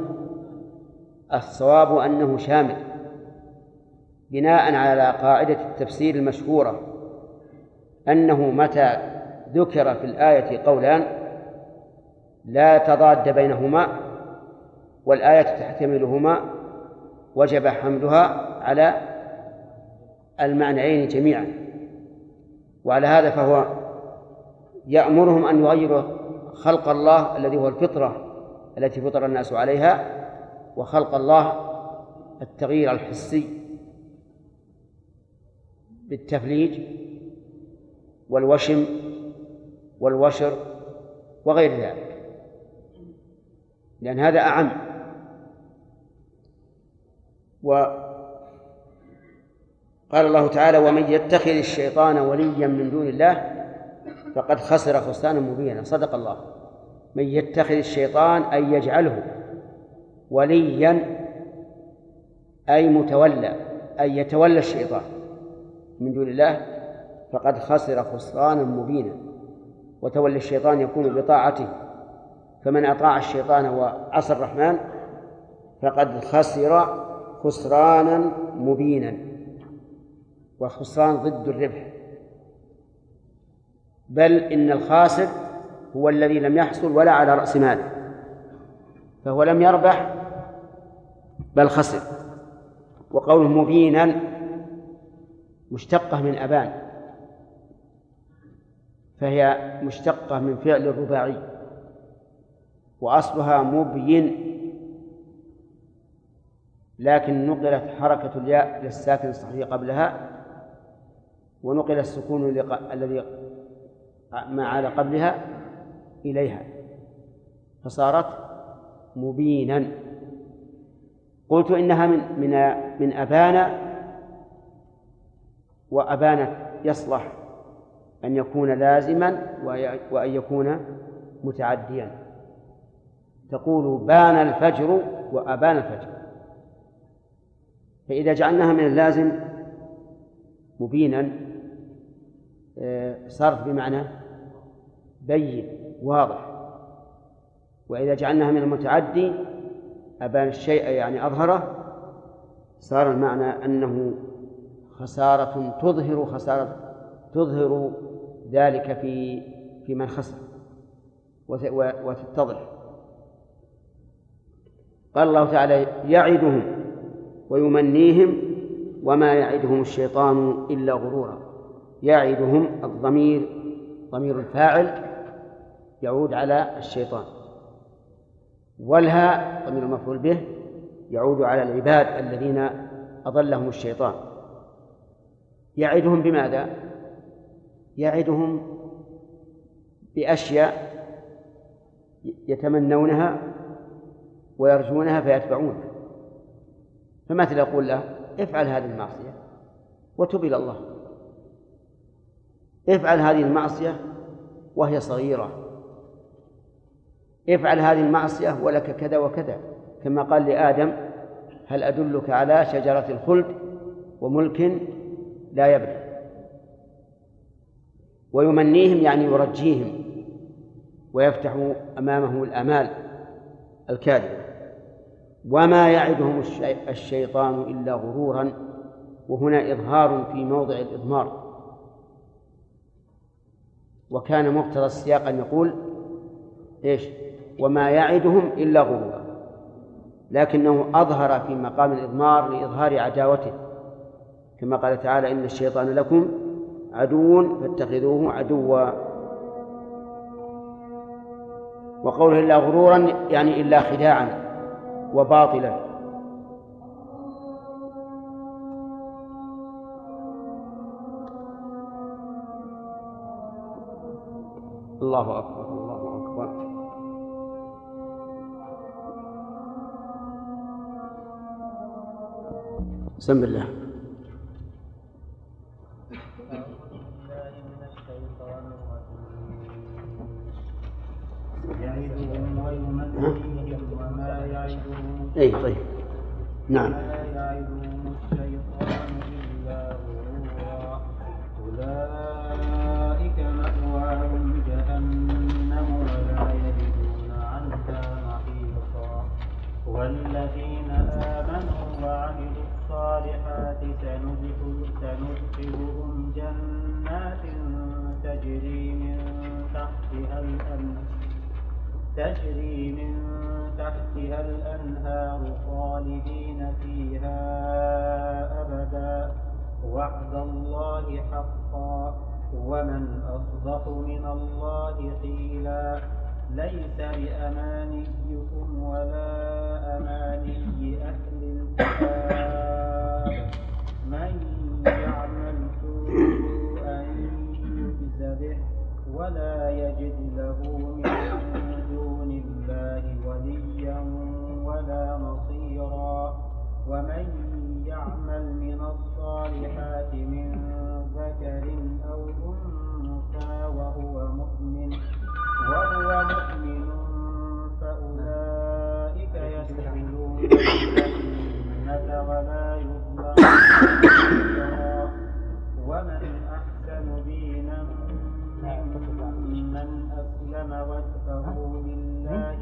Speaker 1: أنه شامل، بناء على قاعدة التفسير المشهورة أنه متى ذكر في الآية قولان لا تضاد بينهما والآية تحتملهما وجب حملها على المعنيين جميعا. وعلى هذا فهو يأمرهم أن يغيروا خلق الله الذي هو الفطرة التي فطر الناس عليها، وخلق الله التغيير الحسي بالتفليج والوشم والوشر وغير ذلك، لأن هذا أعم. وقال الله تعالى ومن يتخذ الشيطان وليا من دون الله فقد خسر خسرانا مبينا. صدق الله. من يتخذ الشيطان أي يجعله وليا أي متولى، أي يتولى الشيطان من دون الله فقد خسر خسرانا مبينا. وتولي الشيطان يكون بطاعته، فمن أطاع الشيطان وعصى الرحمن فقد خسر خسرانا مبينا. والخسران ضد الربح، بل إن الخاسر هو الذي لم يحصل ولا على رأس ماله، فهو لم يربح بل خسر. وقوله مبينا مشتقة من أبان، فهي مشتقة من فعل الرباعي وأصلها مبين، لكن نقلت حركة الياء للساكن الصحيح قبلها، ونقل السكون الذي ما عاد قبلها إليها فصارت مبينا. قلت إنها من أبان، وأبان يصلح أن يكون لازما وأن يكون متعديا. تقول بان الفجر وأبان الفجر، فإذا جعلناها من اللازم مبينا صارت بمعنى بين واضح، وإذا جعلناها من المتعدي أبان الشيء يعني أظهره صار المعنى أنه خسارة تظهر ذلك في من خسر وتتضح. قال الله تعالى يعدهم ويمنيهم وما يعدهم الشيطان إلا غرورا. يعدهم الضمير ضمير الفاعل يعود على الشيطان، والها ضمير المفعول به يعود على العباد الذين أضلهم الشيطان. يعدهم بماذا؟ يعدهم بأشياء يتمنونها ويرجونها فيتبعونها. فمثل يقول له افعل هذه المعصية وتب إلى الله، افعل هذه المعصية وهي صغيرة، افعل هذه المعصية ولك كذا وكذا، كما قال لآدم هل أدلك على شجرة الخلد وملك لا يبلى. ويمنيهم يعني يرجيهم ويفتح أمامهم الآمال الكاذبة. وما يعدهم الشيطان إلا غرورا، وهنا إظهار في موضع الإضمار، وكان مقتضى السياق أن يقول وما يعدهم إلا غرورا، لكنه أظهر في مقام الإضمار لإظهار عداوته، كما قال تعالى إن الشيطان لكم عدو فاتخذوه عدوا. وقوله إلا غرورا يعني إلا خداعا وباطلا. الله أكبر الله أكبر. بسم الله.
Speaker 2: يعدهم ويمنيهم وما يعدهم
Speaker 1: طيب نعم.
Speaker 2: وما يعدهم الشيطان إلا غرورا أولئك مأواهم جهنم ولا يجدون عنها محيصا والذين آمنوا وعملوا الصالحات سندخلهم جنات تجري من تحتها الأنهار خالدين فيها أبدا وعد الله حقا ومن أصدق من الله قيلا ليس بأمانيكم ولا أماني أهل الكتاب من يعمل سوءا يجز به ولا يجد له من دون الله وليا ولا نصيرا ومن يعمل من الصالحات من ذكر أو أنثى وهو مؤمن فأولئك يدخلون الجنة ولا يظلمون ومن أحسن دينا ممن أسلم وجهه لله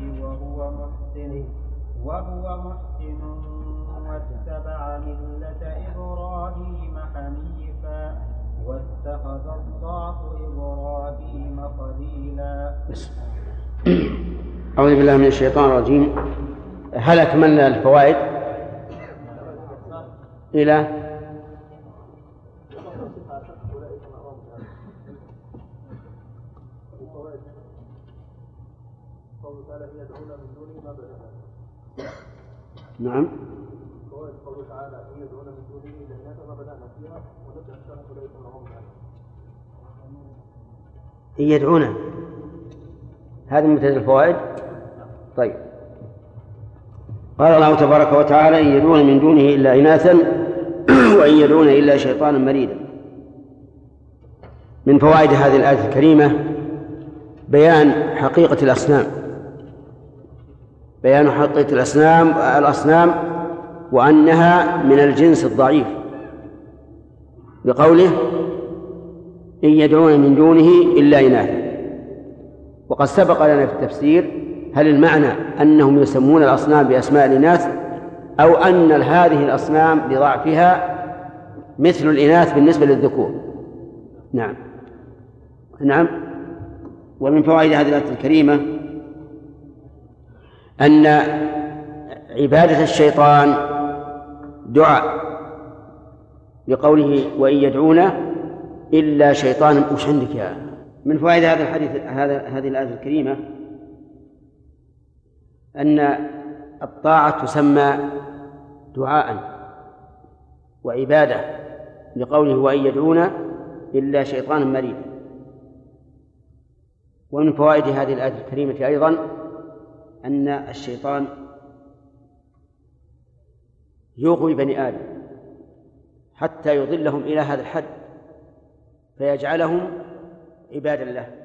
Speaker 2: وهو محسن واتبع ملة إبراهيم حنيفا واتخذ الله إبراهيم خليلا.
Speaker 1: أعوذ بالله من الشيطان الرجيم. هل أكملنا الفوائد إلى نعم
Speaker 9: قوله تعالى إن يدعون من دونه إلا إناثا ما بدأنا فيها ونبدأ الشرح أولئك معهم
Speaker 1: إن يدعون هذا مبتدأ الفوائد. طيب قال الله تبارك وتعالى إن يدعون من دونه إلا إناثا وإن يدعون إلا شيطانا مريدا. من فوائد هذه الآية الكريمة بيان حقيقة الأصنام، بيان حقيقة الأصنام وأنها من الجنس الضعيف بقوله إن يدعون من دونه إلا إناثا. وقد سبق لنا في التفسير هل المعنى أنهم يسمون الأصنام بأسماء الإناث أو أن هذه الأصنام لضعفها مثل الإناث بالنسبة للذكور. نعم. ومن فوائد هذه الآية الكريمة أن عبادة الشيطان دعاء بقوله وإن يدعون إلا شيطانا. وش عندك يا من فوائد هذا الحديث هذه الآية الكريمة أن الطاعة تسمى دعاء وعبادة لقوله وإن يدعون إلا شيطانا مريدا. ومن فوائد هذه الآية الكريمة أيضا أن الشيطان يغوي بني آدم حتى يضلهم إلى هذا الحد فيجعلهم عبادا له.